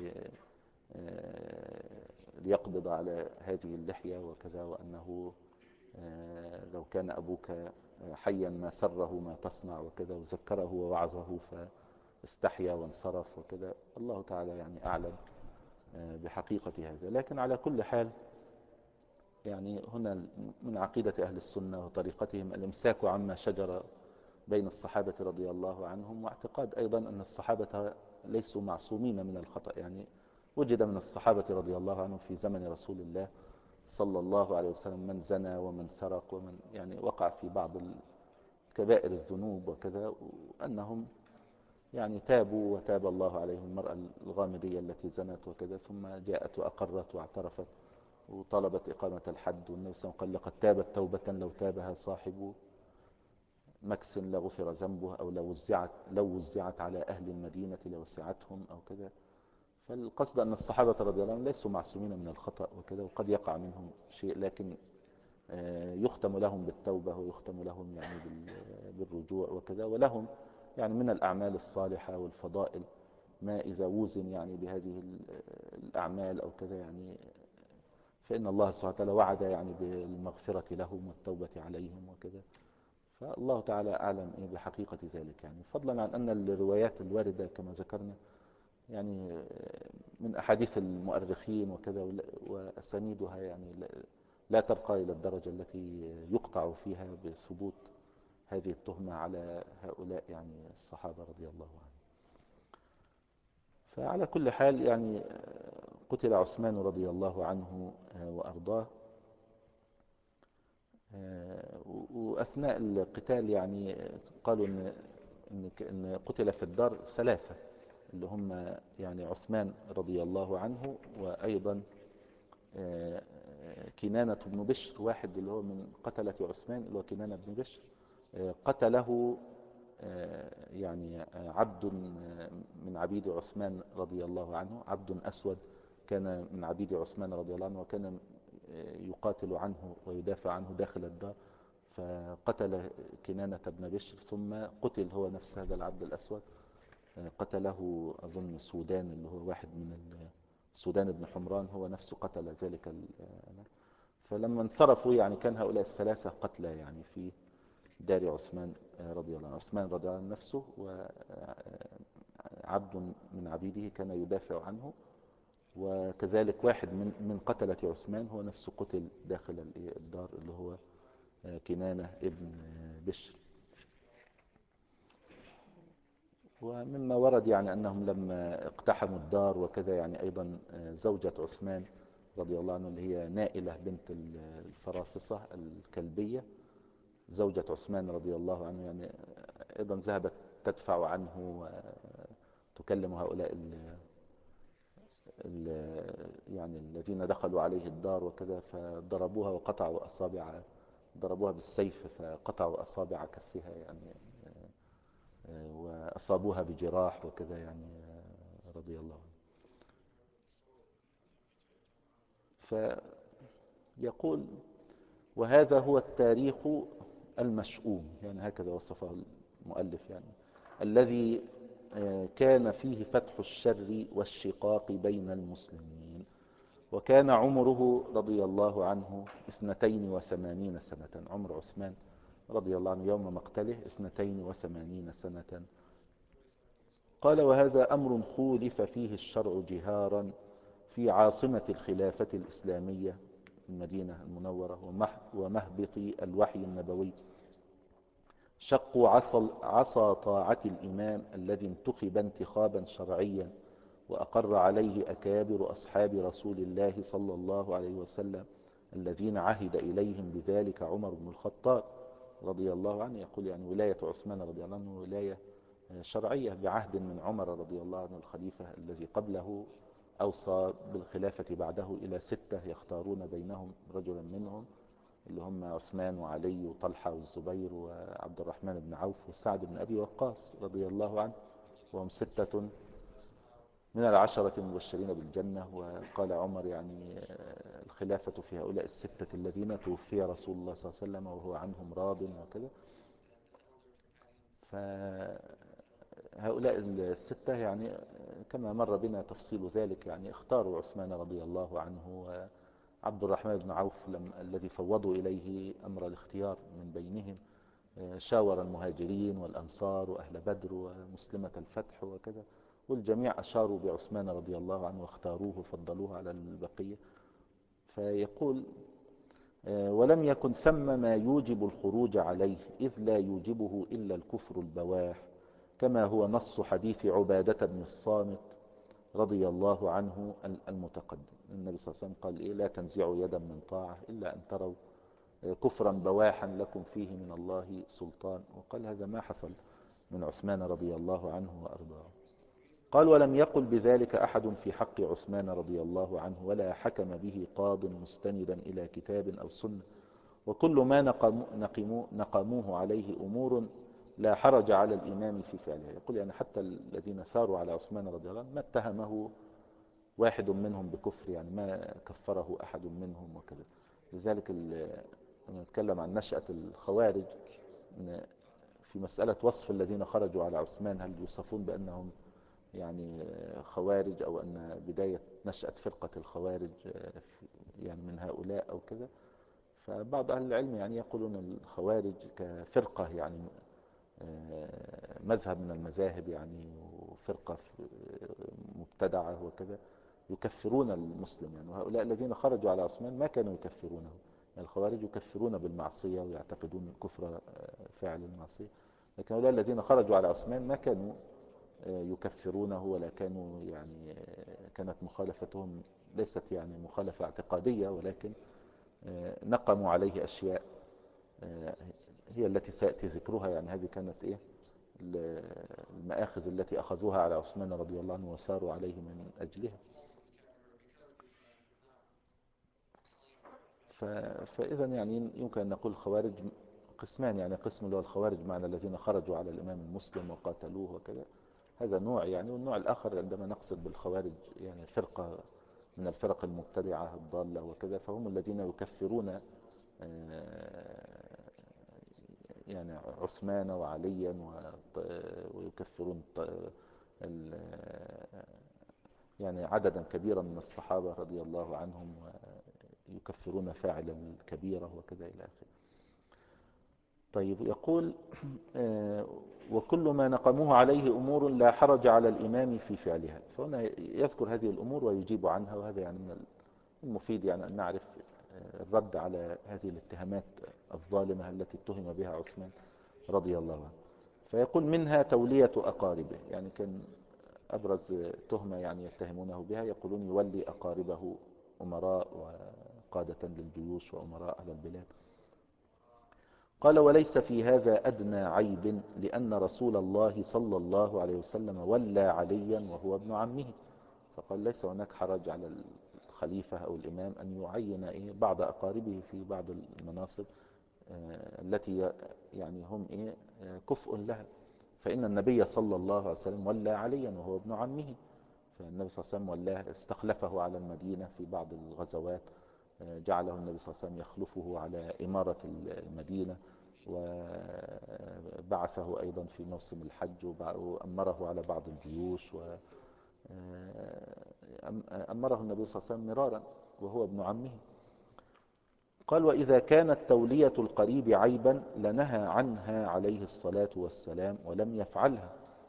ليقبض على هذه اللحية وكذا، وأنه لو كان أبوك حيا ما سره ما تصنع وكذا، وذكره ووعظه فاستحيا وانصرف وكذا. الله تعالى يعني أعلم بحقيقة هذا. لكن على كل حال يعني هنا من عقيدة أهل السنة وطريقتهم الإمساك عما شجر بين الصحابة رضي الله عنهم، واعتقاد أيضا أن الصحابة ليسوا معصومين من الخطأ. يعني وجد من الصحابة رضي الله عنهم في زمن رسول الله صلى الله عليه وسلم من زنى ومن سرق ومن يعني وقع في بعض كبائر الذنوب وكذا، وأنهم يعني تابوا وتاب الله عليهم. المرأة الغامدية التي زنت وكذا ثم جاءت وأقرت واعترفت وطلبت إقامة الحد، والنبي صلى الله عليه وسلم قال: لقد تابت توبة لو تابها صاحب مكس لغفر ذنبه، أو لو وزعت على أهل المدينة لوسعتهم أو كذا. فالقصد أن الصحابة رضي الله عنهم ليسوا معصومين من الخطأ وكذا، وقد يقع منهم شيء، لكن يختم لهم بالتوبة، ويختم لهم يعني بالرجوع وكذا، ولهم يعني من الأعمال الصالحة والفضائل ما إذا وزن يعني بهذه الأعمال أو كذا، يعني فإن الله سبحانه وتعالى وعد يعني بالمغفرة لهم والتوبة عليهم وكذا. فالله تعالى أعلم بحقيقة ذلك. يعني فضلا عن أن الروايات الواردة كما ذكرنا يعني من أحاديث المؤرخين وكذا، وأسانيدها يعني لا ترقى إلى الدرجة التي يقطع فيها بثبوت هذه التهمة على هؤلاء يعني الصحابة رضي الله عنهم. فعلى كل حال يعني قتل عثمان رضي الله عنه وأرضاه. وأثناء القتال يعني قالوا إن قتل في الدار ثلاثة، اللي هم يعني عثمان رضي الله عنه، وأيضا كنانة بن بشر، واحد اللي هو من قتلة عثمان اللي هو كنانة بن بشر، قتله يعني عبد من عبيد عثمان رضي الله عنه، عبد أسود كان من عبيد عثمان رضي الله عنه، وكان يقاتل عنه ويدافع عنه داخل الدار، فقتل كنانة بن بشر، ثم قتل هو نفس هذا العبد الأسود. قتله أظن سودان، اللي هو واحد من سودان بن حمران، هو نفسه قتل ذلك فلما انصرفوا يعني كان هؤلاء الثلاثة قتلى يعني في دار عثمان رضي الله عنه. عثمان رضي الله عنه نفسه، وعبد من عبيده كان يدافع عنه، وكذلك واحد من قتلة عثمان هو نفسه قتل داخل الدار، اللي هو كنانة ابن بشر. ومما ورد يعني أنهم لما اقتحموا الدار وكذا، يعني أيضا زوجة عثمان رضي الله عنه اللي هي نائلة بنت الفرافصة الكلبية، زوجة عثمان رضي الله عنه، يعني أيضا ذهبت تدفع عنه وتكلم هؤلاء يعني الذين دخلوا عليه الدار وكذا، فضربوها وقطعوا أصابع، ضربوها بالسيف فقطعوا أصابع كفها يعني، وأصابوها بجراح وكذا يعني، رضي الله عنه. فيقول: وهذا هو التاريخ المشؤوم، يعني هكذا وصفه المؤلف، يعني الذي كان فيه فتح الشر والشقاق بين المسلمين. وكان عمره رضي الله عنه 82 سنة، عمر عثمان رضي الله عنه يوم مقتله 82 سنة. قال: وهذا أمر خولف فيه الشرع جهارا في عاصمة الخلافة الإسلامية المدينة المنورة ومهبط الوحي النبوي. شقوا عصا طاعة الإمام الذي انتخب انتخابا شرعيا وأقر عليه أكابر أصحاب رسول الله صلى الله عليه وسلم الذين عهد إليهم بذلك عمر بن الخطاب رضي الله عنه. يقول يعني ولاية عثمان رضي الله عنه ولاية شرعية بعهد من عمر رضي الله عنه الخليفة الذي قبله. أوصى بالخلافة بعده إلى 6 يختارون بينهم رجلا منهم، اللي هم عثمان وعلي وطلحة والزبير وعبد الرحمن بن عوف وسعد بن أبي وقاص رضي الله عنه، وهم 6 من العشرة المبشرين بالجنة. وقال عمر يعني الخلافة في هؤلاء 6 الذين توفي رسول الله صلى الله عليه وسلم وهو عنهم راض وكذا. فهؤلاء 6 يعني كما مر بنا تفصيل ذلك، يعني اختاروا عثمان رضي الله عنه، وعبد الرحمن بن عوف الذي فوضوا إليه أمر الاختيار من بينهم شاور المهاجرين والأنصار وأهل بدر ومسلمة الفتح وكذا، والجميع أشاروا بعثمان رضي الله عنه واختاروه وفضلوه على البقية. فيقول: ولم يكن ثم ما يوجب الخروج عليه، إذ لا يوجبه إلا الكفر البواح، كما هو نص حديث عبادة بن الصامت رضي الله عنه المتقدم. النبي صلى الله عليه وسلم قال: إيه؟ لا تنزعوا يدا من طاعة إلا أن تروا كفرا بواحا لكم فيه من الله سلطان. وقال هذا ما حصل من عثمان رضي الله عنه وأرضاه. قال: ولم يقل بذلك أحد في حق عثمان رضي الله عنه، ولا حكم به قاض مستندا إلى كتاب أو سنة، وكل ما نقموه عليه أمور لا حرج على الإمام في فعلها. يقول يعني حتى الذين ثاروا على عثمان رضي الله عنه ما اتهمه واحد منهم بكفر، يعني ما كفره أحد منهم وكذا. لذلك لما نتكلم عن نشأة الخوارج في مسألة وصف الذين خرجوا على عثمان، هل يوصفون بأنهم يعني خوارج، أو أن بداية نشأة فرقة الخوارج يعني من هؤلاء أو كذا؟ فبعض أهل العلم يعني يقولون الخوارج كفرقة، يعني مذهب من المذاهب يعني، وفرقة مبتدعة وكذا، يكفرون المسلم يعني. وهؤلاء الذين خرجوا على عثمان ما كانوا يكفرونه، يعني الخوارج يكفرون بالمعصية ويعتقدون كفر فاعل المعصية، لكن هؤلاء الذين خرجوا على عثمان ما كانوا يكفرونه، ولا كانوا يعني كانت مخالفتهم ليست يعني مخالفة اعتقادية، ولكن نقموا عليه أشياء هي التي سيأتي ذكرها. يعني هذه كانت إيه المآخذ التي أخذوها على عثمان رضي الله عنه وساروا عليه من أجلها. فإذا يعني يمكن أن نقول الخوارج قسمان، يعني قسم اللي هو الخوارج معنى الذين خرجوا على الإمام المسلم وقاتلوه وكذا، هذا نوع يعني. والنوع الآخر عندما نقصد بالخوارج يعني فرقة من الفرق المبتدعة الضالة وكذا، فهم الذين يكفرون يعني عثمان وعليا ويكفرون يعني عددا كبيرا من الصحابة رضي الله عنهم، ويكفرون فاعل الكبيرة وكذا إلى آخره. طيب يقول وكل ما نقموه عليه أمور لا حرج على الإمام في فعلها. فهنا يذكر هذه الأمور ويجيب عنها، وهذا يعني من المفيد يعني أن نعرف الرد على هذه الاتهامات الظالمة التي اتهم بها عثمان رضي الله عنه. فيقول منها تولية أقاربه، يعني كان أبرز تهمة يعني يتهمونه بها، يقولون يولي أقاربه أمراء وقادة للجيوش وأمراء على البلاد. قال وليس في هذا أدنى عيب، لأن رسول الله صلى الله عليه وسلم ولى عليا وهو ابن عمه. فقال ليس هناك حرج على الخليفة أو الإمام أن يعين بعض أقاربه في بعض المناصب التي يعني هم كفء لها. فإن النبي صلى الله عليه وسلم ولى عليا وهو ابن عمه، فالنبي صلى الله عليه وسلم ولاه، استخلفه على المدينة في بعض الغزوات، جعله النبي صلى الله عليه وسلم يخلفه على إمارة المدينة، وبعثه أيضا في موسم الحج، وأمره على بعض الجيوش، وأمره النبي صلى الله عليه وسلم مرارا وهو ابن عمه. قال وإذا كانت تولية القريب عيبا لنهى عنها عليه الصلاة والسلام ولم يفعلها.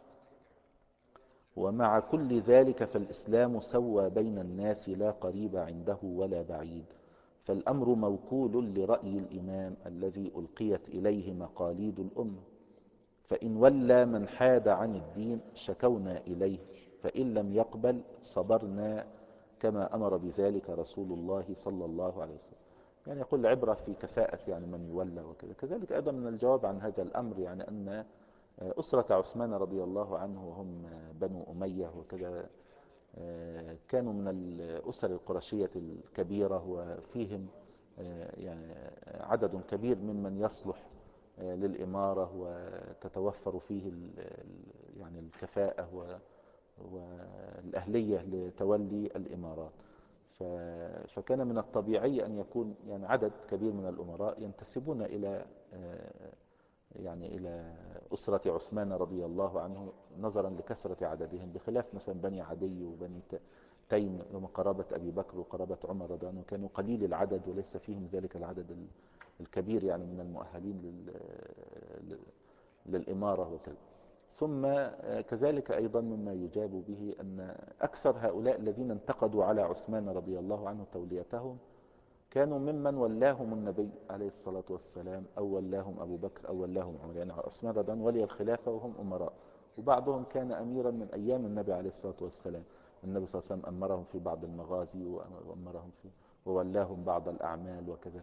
ومع كل ذلك فالإسلام سوى بين الناس، لا قريب عنده ولا بعيد، فالأمر موكول لرأي الإمام الذي ألقيت إليه مقاليد الأمة. فإن ولى من حاد عن الدين شكونا إليه، فإن لم يقبل صبرنا، كما أمر بذلك رسول الله صلى الله عليه وسلم. يعني يقول العبرة في كفاءة يعني من يولى وكذا. كذلك أيضا من الجواب عن هذا الأمر يعني أن أسرة عثمان رضي الله عنه وهم بنو أمية وكذا كانوا من الأسر القرشية الكبيرة، وفيهم يعني عدد كبير ممن يصلح للإمارة وتتوفر فيه يعني الكفاءة والأهلية لتولي الإمارات. فكان من الطبيعي أن يكون يعني عدد كبير من الأمراء ينتسبون إلى يعني إلى أسرة عثمان رضي الله عنه، نظرا لكثرة عددهم، بخلاف مثلا بني عدي وبني تيم ومن قرابة أبي بكر وقرابة عمر رضي الله عنه، كانوا قليل العدد وليس فيهم ذلك العدد الكبير يعني من المؤهلين للإمارة وكذا. ثم كذلك أيضا مما يجاب به أن أكثر هؤلاء الذين انتقدوا على عثمان رضي الله عنه توليتهم كانوا ممن ولاهم النبي عليه الصلاة والسلام، أو ولاهم أبو بكر أو ولاهم عمر. يعني عثمان رضي الله عنه ولي الخلافة وهم أمراء، وبعضهم كان أميرا من أيام النبي عليه الصلاة والسلام. النبي صلى الله عليه وسلم أمرهم في بعض المغازي وأمرهم في وولاهم بعض الأعمال وكذا.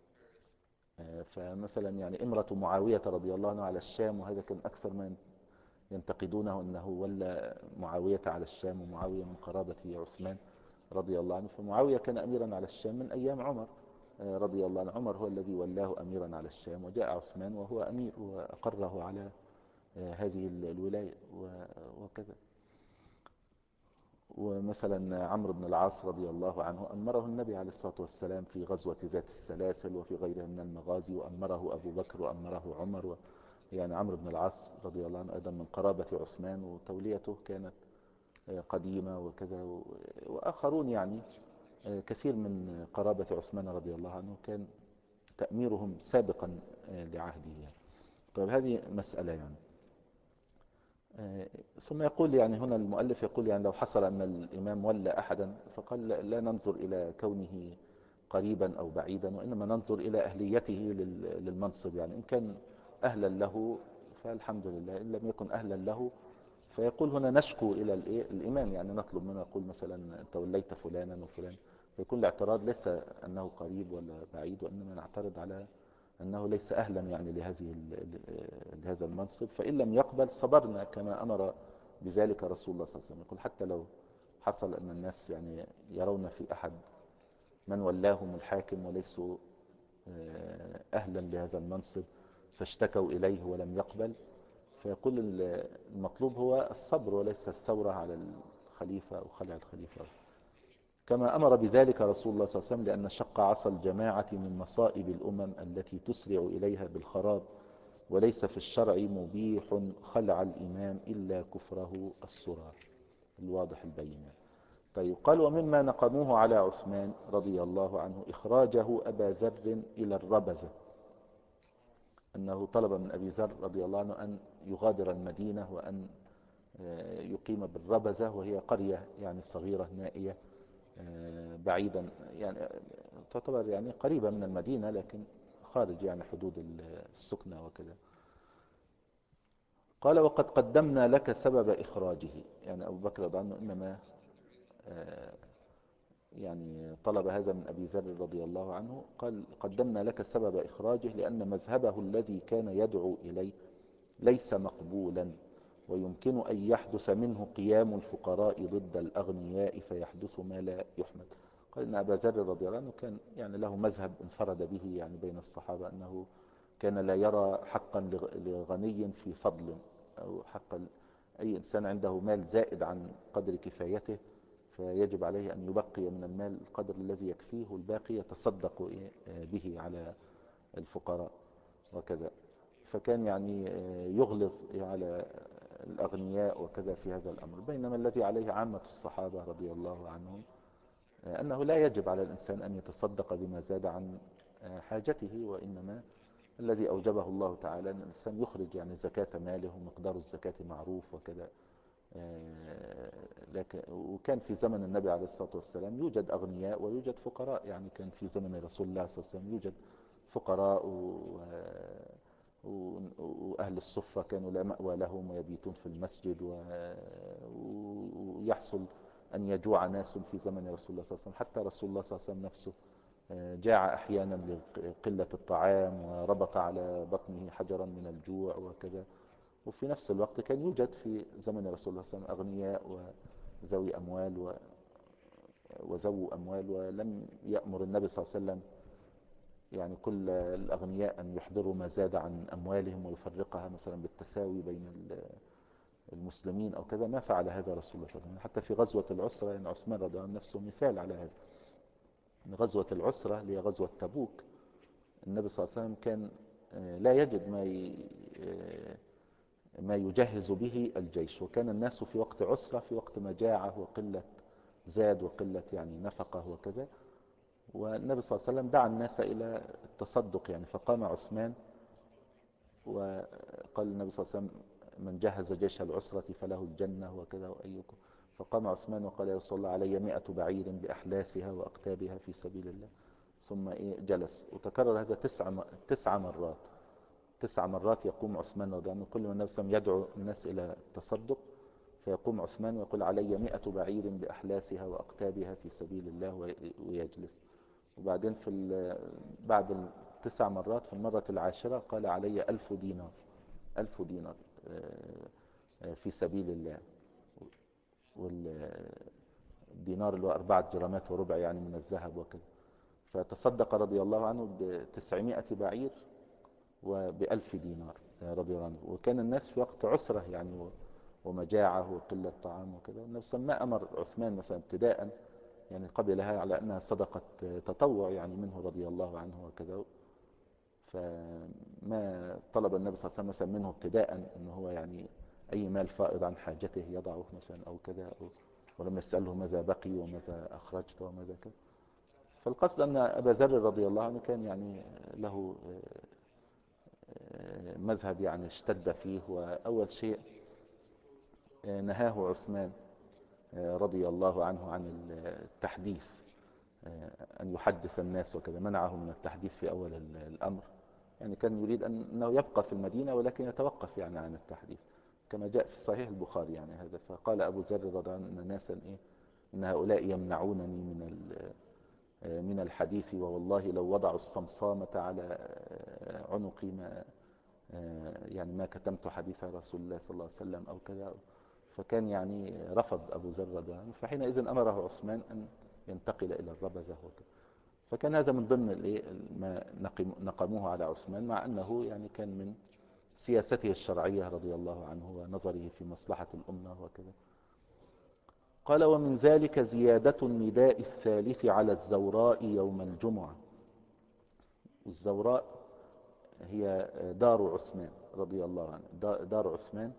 فمثلا يعني إمرة معاوية رضي الله عنه على الشام، وهذا كان أكثر ما ينتقدونه أنه ولى معاوية على الشام، ومعاوية من قرابة عثمان رضي الله عنه. فمعاوية كان أميرا على الشام من أيام عمر رضي الله عنه. عمر هو الذي ولاه أميرا على الشام، وجاء عثمان وهو أمير وأقره على هذه الولاية وكذا. ومثلا عمرو بن العاص رضي الله عنه أمره النبي عليه الصلاة والسلام في غزوة ذات السلاسل وفي غيرها من المغازي، وأمره أبو بكر وأمره عمر. يعني عمرو بن العاص رضي الله عنه أيضا من قرابة عثمان، وتوليته كانت قديمة وكذا. وآخرون يعني كثير من قرابة عثمان رضي الله عنه كان تأميرهم سابقا لعهده يعني. طيب هذه مسألة يعني. ثم يقول يعني هنا المؤلف يقول يعني لو حصل أن الإمام ولى أحدا، فقال لا ننظر إلى كونه قريبا أو بعيدا، وإنما ننظر إلى أهليته للمنصب. يعني إن كان أهلا له فالحمد لله، إن لم يكن أهلا له فيقول هنا نشكو إلى الإمام، يعني نطلب منه، يقول مثلا أنت وليت فلانا وفلان، فيكون الاعتراض ليس أنه قريب ولا بعيد، وإنما نعترض على أنه ليس أهلا يعني لهذا المنصب. فإن لم يقبل صبرنا، كما أمر بذلك رسول الله صلى الله عليه وسلم. يقول حتى لو حصل أن الناس يعني يرون في أحد من ولاهم الحاكم وليسوا أهلا لهذا المنصب فاشتكوا إليه ولم يقبل، فيقول المطلوب هو الصبر وليس الثورة على الخليفة أو خلع الخليفة. كما أمر بذلك رسول الله صلى الله عليه وسلم، لأن شق عصا الجماعة من مصائب الأمم التي تسرع إليها بالخراب، وليس في الشرع مبيح خلع الإمام إلا كفره الصراح الواضح البين. طيب قال: ومما نقموه على عثمان رضي الله عنه إخراجه أبا ذر إلى الربذة، أنه طلب من أبي ذر رضي الله عنه أن يغادر المدينة وأن يقيم بالربذة، وهي قرية يعني صغيرة نائية بعيدا، يعني تعتبر يعني قريبة من المدينة لكن خارج يعني حدود السكنة وكذا. قال: وقد قدمنا لك سبب إخراجه. يعني أبو بكر رضي الله عنه إنما يعني طلب هذا من أبي ذر رضي الله عنه، قال: قدمنا لك سبب إخراجه لأن مذهبه الذي كان يدعو إليه ليس مقبولا، ويمكن أن يحدث منه قيام الفقراء ضد الأغنياء فيحدث ما لا يحمد. قال إن أبا ذر رضي الله عنه كان يعني له مذهب انفرد به يعني بين الصحابة، أنه كان لا يرى حقا لغني في فضل، أو حقا أي إنسان عنده مال زائد عن قدر كفايته فيجب عليه أن يبقي من المال القدر الذي يكفيه، والباقي يتصدق به على الفقراء وكذا. فكان يعني يغلظ على الأغنياء وكذا في هذا الأمر، بينما الذي عليه عامة الصحابة رضي الله عنهم أنه لا يجب على الإنسان أن يتصدق بما زاد عن حاجته، وإنما الذي أوجبه الله تعالى أن الإنسان يخرج يعني زكاة ماله، ومقدار الزكاة معروف وكذا. وكان في زمن النبي عليه الصلاة والسلام يوجد أغنياء ويوجد فقراء، يعني كان في زمن رسول الله صلى الله عليه وسلم يوجد فقراء وأهل الصفة كانوا لا مأوى لهم ويبيتون في المسجد، ويحصل أن يجوع ناس في زمن رسول الله صلى الله عليه وسلم، حتى رسول الله صلى الله عليه وسلم نفسه جاع أحيانا لقلة الطعام وربط على بطنه حجرا من الجوع وكذا. وفي نفس الوقت كان يوجد في زمن رسول الله صلى الله عليه وسلم أغنياء وذوي أموال وذو أموال، ولم يأمر النبي صلى الله عليه وسلم يعني كل الأغنياء أن يحضروا ما زاد عن أموالهم ويفرقها مثلا بالتساوي بين المسلمين أو كذا. ما فعل هذا رسول الله صلى الله عليه وسلم. حتى في غزوة العسرة يعني عثمان رضي الله عنه نفسه مثال على هذا. غزوة العسرة اللي هي غزوة تبوك، النبي صلى الله عليه وسلم كان لا يجد ما يجهز به الجيش، وكان الناس في وقت عسرة، في وقت مجاعة وقلة زاد وقلة يعني نفقة وكذا. والنبي صلى الله عليه وسلم دعا الناس إلى التصدق يعني، فقام عثمان وقال النبي صلى الله عليه وسلم: من جهز جيش العسرة فله الجنة وكذا وأيكم. فقام عثمان وقال: يا رسول الله علي 100 بعير بأحلاسها وأقتابها في سبيل الله. ثم جلس، وتكرر هذا 9 مرات. 9 مرات يقوم عثمان رضي الله عنه، كل ما النبي صلى الله عليه وسلم يدعو الناس إلى التصدق فيقوم عثمان ويقول: علي 100 بعير بأحلاسها وأقتابها في سبيل الله، ويجلس. وبعدين بعد ال9 مرات في المرة العاشرة قال: علي 1000 دينار. 1000 دينار في سبيل الله. والدينار اللي هو 4 جرامات وربع يعني من الذهب وكذا. فتصدق رضي الله عنه ب900 بعير وب1000 دينار رضي الله عنه. وكان الناس في وقت عسرة يعني ومجاعة وقلة طعام وكذا. النبي صلى الله عليه وسلم ما أمر عثمان مثلا ابتداء يعني قبلها على أنها صدقة تطوع يعني منه رضي الله عنه وكذا. فما طلب النبي صلى الله عليه وسلم مثلا منه ابتداء أنه هو يعني أي مال فائض عن حاجته يضعه مثلا أو كذا، ولم يسأله ماذا بقي وماذا أخرجت وماذا كذا. فالقصد أن أبا ذر رضي الله عنه كان يعني له مذهب يعني اشتد فيه. وأول شيء نهاه عثمان رضي الله عنه عن التحديث، أن يحدث الناس وكذا. منعه من التحديث في أول الأمر، يعني كان يريد أنه يبقى في المدينة ولكن يتوقف يعني عن التحديث، كما جاء في صحيح البخاري يعني هذا. فقال أبو ذر رضي الله عنه: إن ناسا إن هؤلاء يمنعونني من الحديث، ووالله لو وضعوا الصمصامة على عنقي ما كتمت حديث رسول الله صلى الله عليه وسلم أو كذا. فكان يعني رفض أبو ذر رضي الله عنه، فحينئذ أمره عثمان أن ينتقل إلى الربذة وكذا. فكان هذا من ضمن ما نقموه على عثمان، مع أنه يعني كان من سياسته الشرعية رضي الله عنه ونظره في مصلحة الأمة وكذا. قال ومن ذلك زيادة النداء الثالث على الزوراء يوم الجمعة. والزوراء هي دار عثمان رضي الله عنه. دار عثمان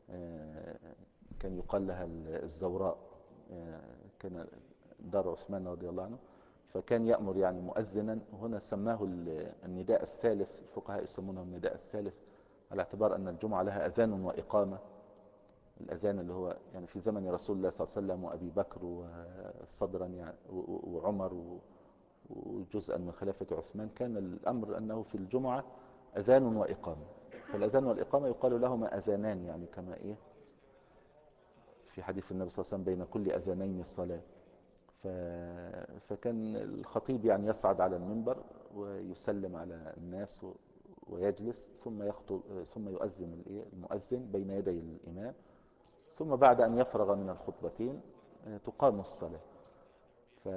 كان يقال لها الزوراء. كان دار عثمان رضي الله عنه، فكان يأمر يعني مؤذنا، وهنا سماه النداء الثالث. الفقهاء يسمونه النداء الثالث على اعتبار أن الجمعة لها أذان وإقامة. الأذان اللي هو يعني في زمن رسول الله صلى الله عليه وسلم وأبي بكر وصدرا يعني وعمر وجزءا من خلافة عثمان، كان الأمر أنه في الجمعة أذان وإقامة. فالأذان والإقامة يقال لهما أذانان، يعني كما إيه في حديث النبي صلى الله عليه وسلم بين كل أذانين صلاة. فكان الخطيب يعني يصعد على المنبر ويسلم على الناس ويجلس، ثم يخطب، ثم يؤذن المؤذن بين يدي الإمام، ثم بعد أن يفرغ من الخطبتين تقام الصلاة. ف...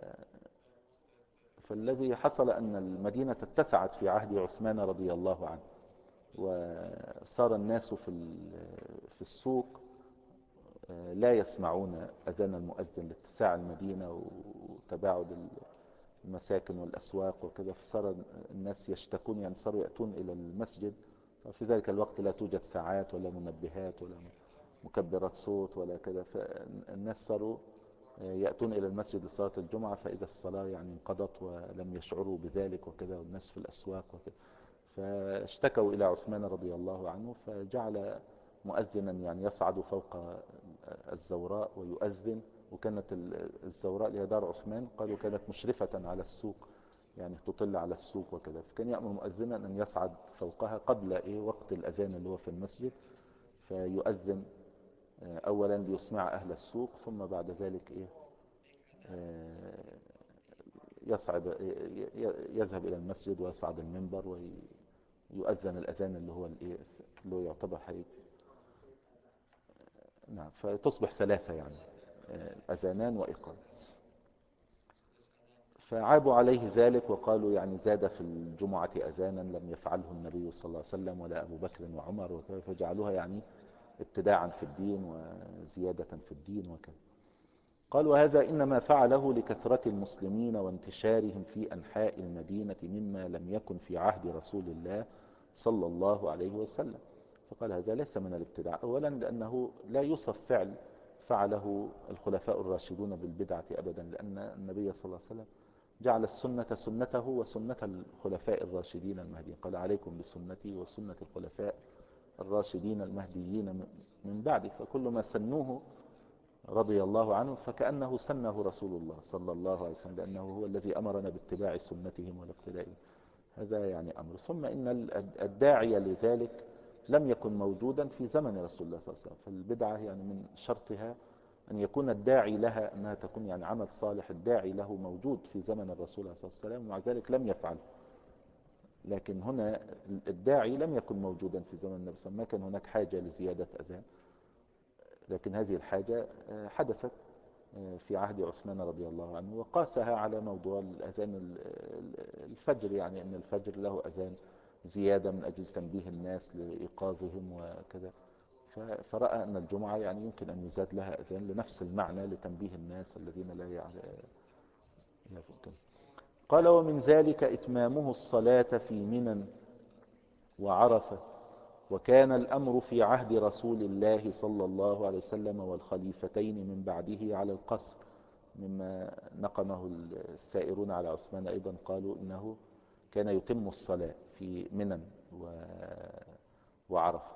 فالذي حصل أن المدينة اتسعت في عهد عثمان رضي الله عنه، وصار الناس في السوق لا يسمعون أذان المؤذن لاتساع المدينة وتباعد المساكن والأسواق وكذا، فصار الناس يشتكون، يعني صاروا يأتون إلى المسجد. ففي ذلك الوقت لا توجد ساعات ولا منبهات ولا مكبرات صوت ولا كذا، فالناس صاروا يأتون إلى المسجد لصلاة الجمعة، فإذا الصلاة يعني انقضت ولم يشعروا بذلك وكذا، والناس في الأسواق وكذا، فاشتكوا إلى عثمان رضي الله عنه، فجعل مؤذنا يعني يصعد فوق الزوراء ويؤذن. وكانت الزوراء اللي هي دار عثمان قالوا كانت مشرفة على السوق، يعني تطل على السوق وكذا، فكان يأمر مؤذنا أن يصعد فوقها قبل وقت الأذان اللي هو في المسجد، فيؤذن أولا ليسمع أهل السوق، ثم بعد ذلك يصعد يذهب إلى المسجد ويصعد المنبر ويؤذن الأذان اللي هو اللي هو يعتبر حي. نعم، فتصبح ثلاثة يعني أذانان وإقامة. فعابوا عليه ذلك وقالوا يعني زاد في الجمعة أذانا لم يفعله النبي صلى الله عليه وسلم ولا أبو بكر وعمر وكذا، فجعلوها يعني ابتداعا في الدين وزيادة في الدين وكذا. قال وهذا إنما فعله لكثرة المسلمين وانتشارهم في أنحاء المدينة مما لم يكن في عهد رسول الله صلى الله عليه وسلم. فقال هذا ليس من الابتداع، أولا لأنه لا يوصف فعل فعله الخلفاء الراشدون بالبدعة أبدا، لأن النبي صلى الله عليه وسلم جعل السنة سنته وسنة الخلفاء الراشدين المهديين، قال عليكم بسنتي وسنة الخلفاء الراشدين المهديين من بعد، فكل ما سنوه رضي الله عنه فكأنه سنه رسول الله صلى الله عليه وسلم، لأنه هو الذي أمرنا باتباع سنتهم والاقتداء. هذا يعني أمر. ثم إن الداعي لذلك لم يكن موجودا في زمن رسول الله صلى الله عليه وسلم، فالبدعة يعني من شرطها أن يكون الداعي لها أنها تكون يعني عمل صالح الداعي له موجود في زمن الرسول صلى الله عليه وسلم، ومع ذلك لم يفعل. لكن هنا الداعي لم يكن موجودا في زمن النبي صلى الله عليه وسلم، ما كان هناك حاجة لزيادة أذان، لكن هذه الحاجة حدثت في عهد عثمان رضي الله عنه، وقاسها على موضوع الأذان الفجر، يعني أن الفجر له أذان زيادة من أجل تنبيه الناس لإيقاظهم وكذا، فرأى أن الجمعة يعني يمكن أن يزاد لها أذان لنفس المعنى لتنبيه الناس الذين لا يعرفون. قال ومن ذلك إتمامه الصلاة في منى وعرفة، وكان الأمر في عهد رسول الله صلى الله عليه وسلم والخليفتين من بعده على القصر، مما نقمه السائرون على عثمان أيضا، قالوا إنه كان يتم الصلاة في منى وعرفة،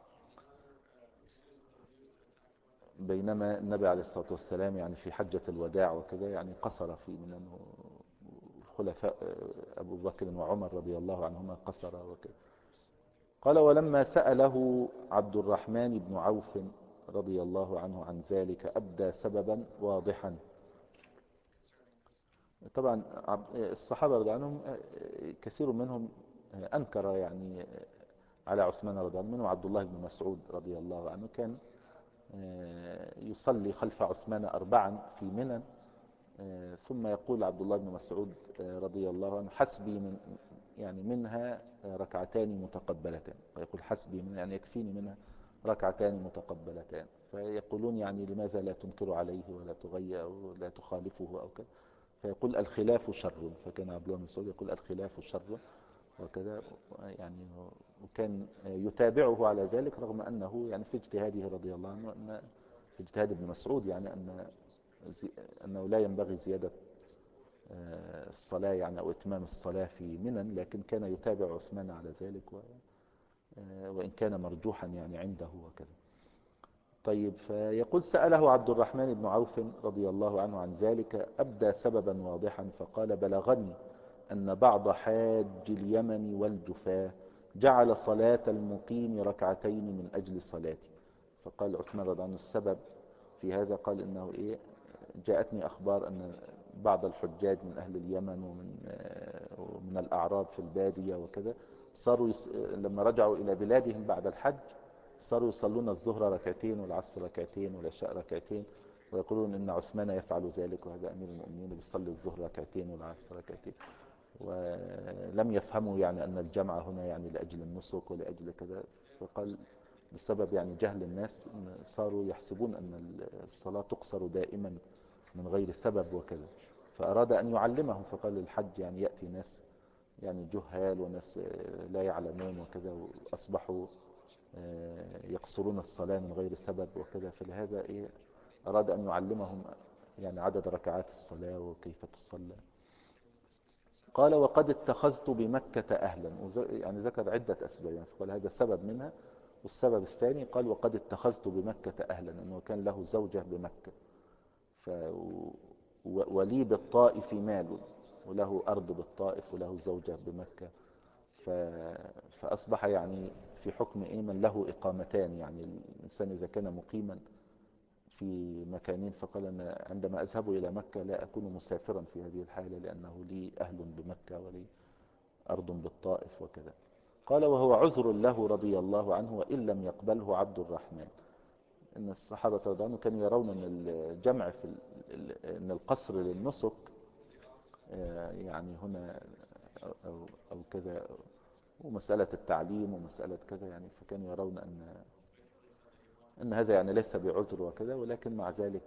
بينما النبي عليه الصلاة والسلام يعني في حجة الوداع وكذا يعني قصر في منى، والخلفاء أبو بكر وعمر رضي الله عنهما قصر وكذا. قال ولما سأله عبد الرحمن بن عوف رضي الله عنه عن ذلك أبدى سببا واضحا. طبعا الصحابة رضي الله عنهم كثير منهم أنكر يعني على عثمان رضي الله عنه، منه عبد الله بن مسعود رضي الله عنه كان يصلي خلف عثمان 4 في منى، ثم يقول عبد الله بن مسعود رضي الله عنه حسبي من يعني منها 2 متقبلتان، ويقول حسبي منها يعني يكفيني منها ركعتان متقبلتان. فيقولون يعني لماذا لا تنكر عليه ولا تغير ولا تخالفه أو كذا، فيقول الخلاف شر. فكان عبد الله بن مسعود يقول الخلاف شر وكذا يعني. وكان يتابعه على ذلك رغم أنه يعني في اجتهاده رضي الله عنه، أن في اجتهاد ابن مسعود يعني أنه لا ينبغي زيادة الصلاة يعني أو إتمام الصلاة في منن، لكن كان يتابع عثمان على ذلك وإن كان مرجوحا يعني عنده وكذا. طيب، فيقول سأله عبد الرحمن بن عوف رضي الله عنه عن ذلك، أبدى سببا واضحا فقال بلغني أن بعض حاج اليمن والجفاة جعل صلاة المقيم ركعتين من أجل صلاتي. فقال عثمان رضي الله عنه السبب في هذا، قال إنه جاءتني أخبار أن بعض الحجاج من أهل اليمن ومن الأعراب في البادية وكذا صاروا لما رجعوا إلى بلادهم بعد الحج صاروا يصلون الظهر ركعتين والعصر ركعتين والعشاء ركعتين، ويقولون إن عثمان يفعل ذلك وهذا أمير المؤمنين بيصلي الظهر ركعتين والعصر ركعتين. ولم يفهموا يعني أن الجمع هنا يعني لأجل النسك ولأجل كذا. فقال بسبب يعني جهل الناس صاروا يحسبون أن الصلاة تقصر دائما من غير سبب وكذا. فأراد أن يعلمهم، فقال الحج يعني يأتي ناس يعني جهال وناس لا يعلمون وكذا، وأصبحوا يقصرون الصلاة من غير سبب وكذا. فلهذا أراد أن يعلمهم يعني عدد ركعات الصلاة وكيف تصلى. قال وقد اتخذت بمكة أهلا، يعني ذكر عدة أسباب يعني، فقال هذا سبب منها. والسبب الثاني قال وقد اتخذت بمكة أهلا، أنه كان له زوجة بمكة، ف... ولي بالطائف مال، وله أرض بالطائف وله زوجة بمكة. ف... فأصبح يعني في حكم من له إقامتان. يعني الإنسان إذا كان مقيما في مكانين، فقال أن عندما أذهب إلى مكة لا أكون مسافرا في هذه الحالة، لأنه لي أهل بمكة ولي أرض بالطائف وكذا. قال وهو عذر له رضي الله عنه وإن لم يقبله عبد الرحمن. إن الصحابة رضي الله عنهم كانوا يرون أن الجمع في أن القصر للنسك يعني هنا أو كذا، ومسألة التعليم ومسألة كذا يعني، فكانوا يرون أن هذا يعني ليس بعذر وكذا. ولكن مع ذلك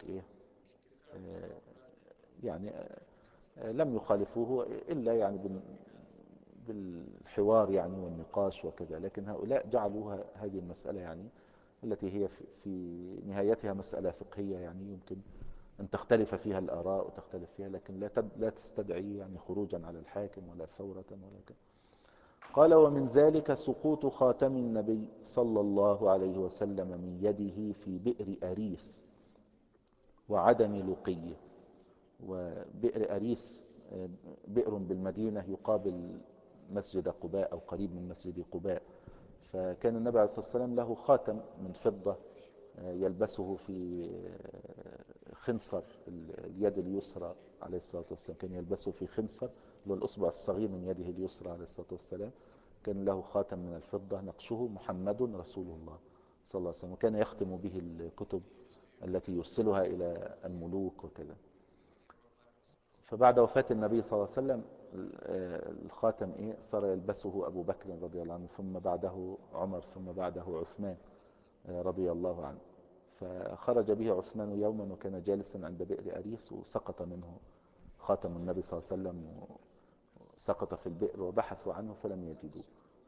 يعني لم يخالفوه إلا يعني بالحوار يعني والنقاش وكذا. لكن هؤلاء جعلوها هذه المسألة يعني التي هي في نهايتها مسألة فقهية، يعني يمكن أن تختلف فيها الآراء وتختلف فيها، لكن لا تستدعي يعني خروجا على الحاكم ولا ثورة ولا كذا. قال ومن ذلك سقوط خاتم النبي صلى الله عليه وسلم من يده في بئر أريس وعدم لقيه. وبئر أريس بئر بالمدينة يقابل مسجد قباء أو قريب من مسجد قباء. فكان النبي عليه الصلاة والسلام له خاتم من فضة يلبسه في خنصر اليد اليسرى عليه الصلاة والسلام. كان يلبسه في خنصر اللي هو الأصبع الصغير من يده اليسرى عليه الصلاة والسلام. كان له خاتم من الفضة نقشه محمد رسول الله صلى الله عليه وسلم، وكان يختم به الكتب التي يرسلها إلى الملوك وكذا. فبعد وفاة النبي صلى الله عليه وسلم الخاتم صار يلبسه أبو بكر رضي الله عنه، ثم بعده عمر، ثم بعده عثمان رضي الله عنه. فخرج به عثمان يوما وكان جالسا عند بئر أريس، وسقط منه خاتم النبي صلى الله عليه وسلم، وسقط في البئر وبحثوا عنه فلم يجدوه.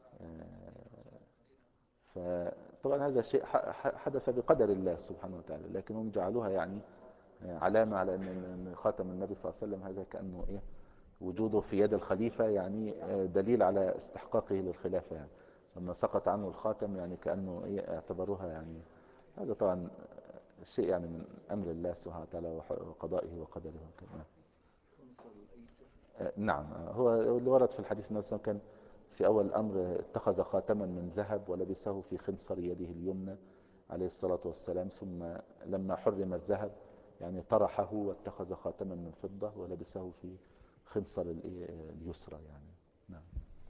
فطبعا هذا شيء حدث بقدر الله سبحانه وتعالى، لكنهم جعلوها يعني علامة على أن خاتم النبي صلى الله عليه وسلم هذا كأنه وجوده في يد الخليفة يعني دليل على استحقاقه للخلافة. يعني لما سقط عنه الخاتم يعني كأنه اعتبروها يعني، هذا طبعا شيء يعني من أمر الله سبحانه وتعالى وقضائه وقدره وكذا. نعم، هو اللي ورد في الحديث النبي كان في أول الأمر اتخذ خاتما من ذهب ولبسه في خنصر يده اليمنى عليه الصلاة والسلام، ثم لما حرم الذهب يعني طرحه واتخذ خاتما من فضة ولبسه في خنصر اليسرى يعني. نعم.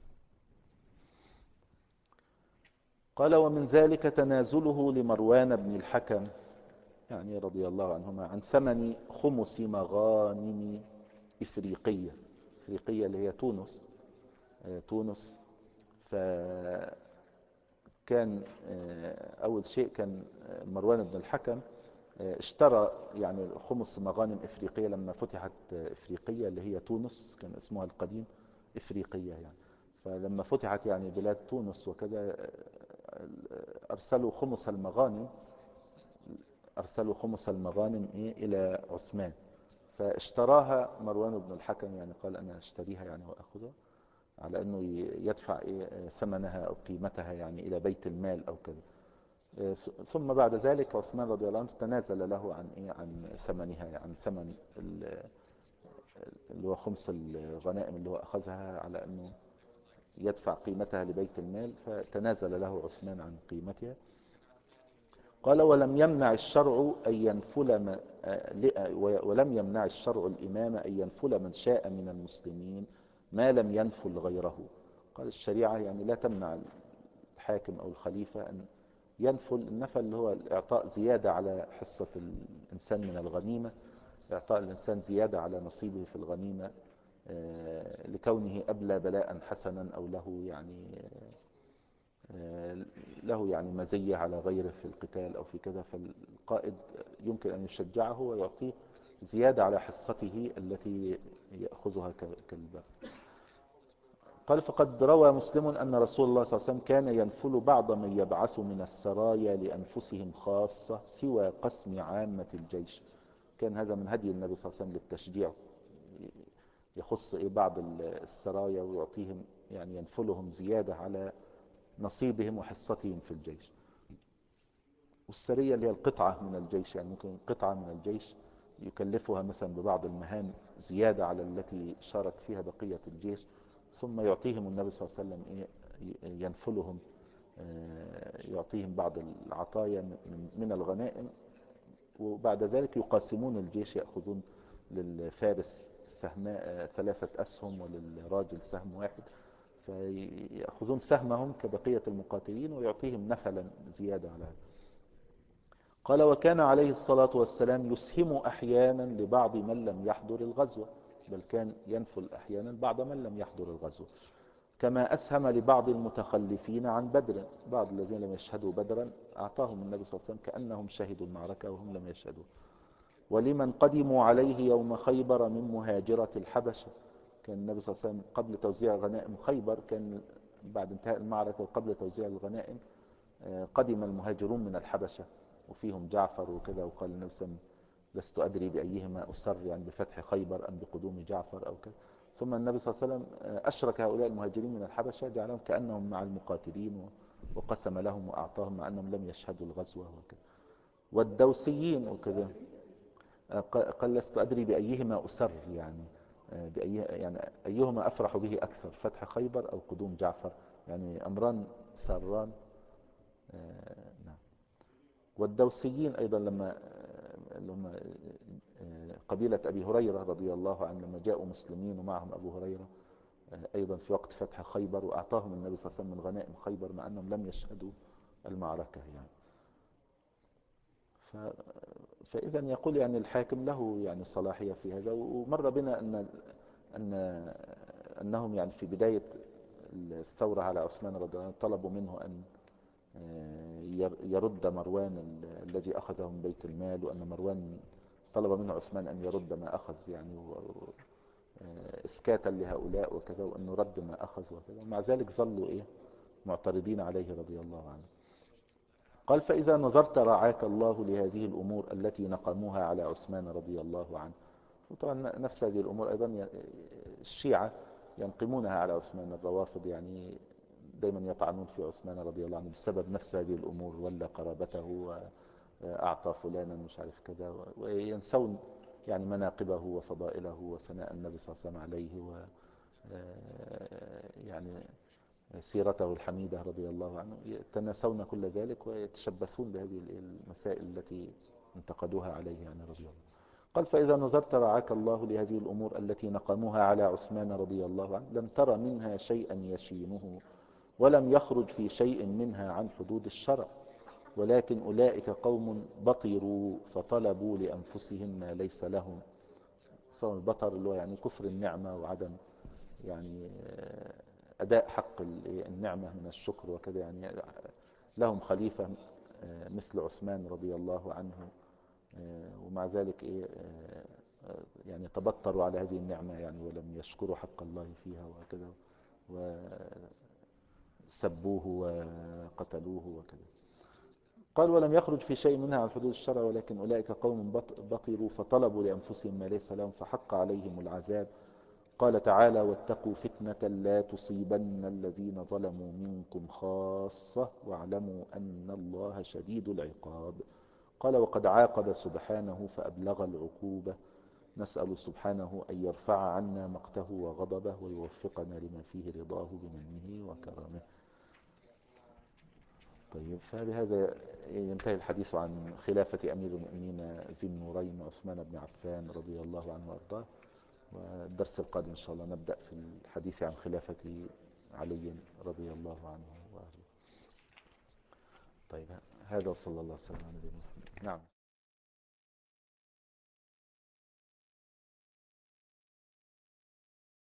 قال ومن ذلك تنازله لمروان بن الحكم يعني رضي الله عنهما عن ثمن خمس مغانم إفريقية. إفريقية اللي هي تونس. فكان كان أول شيء كان مروان بن الحكم اشترى يعني خمس مغانم إفريقية لما فتحت إفريقية اللي هي تونس، كان اسمها القديم إفريقية يعني. فلما فتحت يعني بلاد تونس وكذا أرسلوا خمس المغانم، إيه إلى عثمان، فاشتراها مروان بن الحكم، يعني قال أنا اشتريها يعني وأخذها، على أنه يدفع إيه ثمنها أو قيمتها يعني إلى بيت المال أو كذا. ثم بعد ذلك عثمان رضي الله عنه تنازل له عن إيه عن ثمنها، يعني عن ثمن اللي هو خمس الغنائم اللي هو أخذها، على أنه يدفع قيمتها لبيت المال، فتنازل له عثمان عن قيمتها. قال ولم يمنع الشرع أن ينفل ولم يمنع الشرع الإمام أن ينفل من شاء من المسلمين ما لم ينفل غيره. قال الشريعة يعني لا تمنع الحاكم أو الخليفة أن ينفل. النفل اللي هو إعطاء زيادة على حصة الإنسان من الغنيمة، إعطاء الإنسان زيادة على نصيبه في الغنيمة لكونه أبلى بلاء حسنا، أو له يعني مزية على غيره في القتال أو في كذا، فالقائد يمكن أن يشجعه ويعطيه زيادة على حصته التي يأخذها كالباقي. قال فقد روى مسلم أن رسول الله صلى الله عليه وسلم كان ينفل بعض من يبعث من السرايا لأنفسهم خاصة سوى قسم عامة الجيش. كان هذا من هدي النبي صلى الله عليه وسلم للتشجيع، يخص بعض السرايا ويعطيهم يعني ينفلهم زيادة على نصيبهم وحصتهم في الجيش. والسرية اللي هي القطعة من الجيش، يعني ممكن قطعة من الجيش يكلفها مثلا ببعض المهام زيادة على التي شارك فيها بقية الجيش، ثم يعطيهم النبي صلى الله عليه وسلم ينفلهم، يعطيهم بعض العطايا من الغنائم، وبعد ذلك يقاسمون الجيش، يأخذون للفارس ثلاثة أسهم وللراجل سهم واحد، فيأخذون سهمهم كبقية المقاتلين ويعطيهم نفلا زيادة على هذا. قال وكان عليه الصلاة والسلام يسهم أحيانا لبعض من لم يحضر الغزوة، بل كان ينفل أحيانا بعض من لم يحضر الغزوة، كما أسهم لبعض المتخلفين عن بدر، بعض الذين لم يشهدوا بدرا أعطاهم النبي صلى الله عليه وسلم كأنهم شهدوا المعركة وهم لم يشهدوا. ولمن قدموا عليه يوم خيبر من مهاجرة الحبشة، كان النبي صلى الله عليه وسلم قبل توزيع غنائم خيبر، كان بعد انتهاء المعركة وقبل توزيع الغنائم قدم المهاجرون من الحبشة وفيهم جعفر وكذا، وقال النبي صلى الله عليه وسلم لست أدري بأيهما أسر، يعني بفتح خيبر أم بقدوم جعفر أو كذا. ثم النبي صلى الله عليه وسلم أشرك هؤلاء المهاجرين من الحبشة، جعلهم كأنهم مع المقاتلين وقسم لهم وأعطاهم مع أنهم لم يشهدوا الغزوة وكذا. والدوسيين وكذا قال لست أدري بأيهما أسر، يعني يعني أيهما أفرح به أكثر، فتح خيبر أو قدوم جعفر، يعني أمران ساران. نعم. والدوسيين أيضا لما قبيلة أبي هريرة رضي الله عنه لما جاءوا مسلمين ومعهم أبو هريرة أيضا في وقت فتح خيبر، وأعطاهم النبي صلى الله عليه وسلم من غنائم خيبر مع أنهم لم يشهدوا المعركة يعني. فإذا يقول يعني الحاكم له يعني صلاحية في هذا. ومر بنا أن أنهم يعني في بداية الثورة على عثمان رضي الله عنه طلبوا منه أن يرد مروان الذي أخذه من بيت المال، وأن مروان طلب منه عثمان أن يرد ما أخذ يعني إسكاتا لهؤلاء وكذا، وأنه رد ما أخذ وكذا، ومع ذلك ظلوا معترضين عليه رضي الله عنه. قال فإذا نظرت رعاك الله لهذه الأمور التي نقموها على عثمان رضي الله عنه. وطبعا نفس هذه الأمور أيضا الشيعة ينقمونها على عثمان، الروافض يعني دايما يطعنون في عثمان رضي الله عنه بسبب نفس هذه الأمور، ولا قرابته وأعطى فلانا مش عارف كذا، وينسون يعني مناقبه وفضائله وثناء النبي صلى الله عليه وسلم عليه يعني سيرته الحميدة رضي الله عنه، يتناسون كل ذلك ويتشبثون بهذه المسائل التي انتقدوها عليه يعني رضي الله. قال فإذا نظرت رعاك الله لهذه الأمور التي نقموها على عثمان رضي الله عنه لم تر منها شيئا يشينه، ولم يخرج في شيء منها عن حدود الشرع، ولكن أولئك قوم بطروا فطلبوا لأنفسهم ما ليس لهم. صار البطر اللي هو يعني كفر النعمة وعدم يعني أداء حق النعمة من الشكر وكذا، يعني لهم خليفة مثل عثمان رضي الله عنه، ومع ذلك يعني تبطروا على هذه النعمة يعني، ولم يشكروا حق الله فيها وكذا، وسبوه وقتلوه وكذا. قال ولم يخرج في شيء منها عن حدود الشرع، ولكن أولئك قوم بطروا فطلبوا لأنفسهم ما ليس لهم فحق عليهم العذاب. قال تعالى واتقوا فتنة لا تصيبن الذين ظلموا منكم خاصة واعلموا أن الله شديد العقاب. قال وقد عاقب سبحانه فأبلغ العقوبة، نسأل سبحانه أن يرفع عنا مقته وغضبه ويوفقنا لما فيه رضاه بمنه وكرمه. طيب، فبهذا ينتهي الحديث عن خلافة أمير المؤمنين ذي النورين عثمان بن عفان رضي الله عنه وأرضاه. والدرس القادم إن شاء الله نبدأ في الحديث عن خلافة علي رضي الله عنه وأرضاه. طيب، هذا وصلى الله وسلم على نبينا محمد. نعم.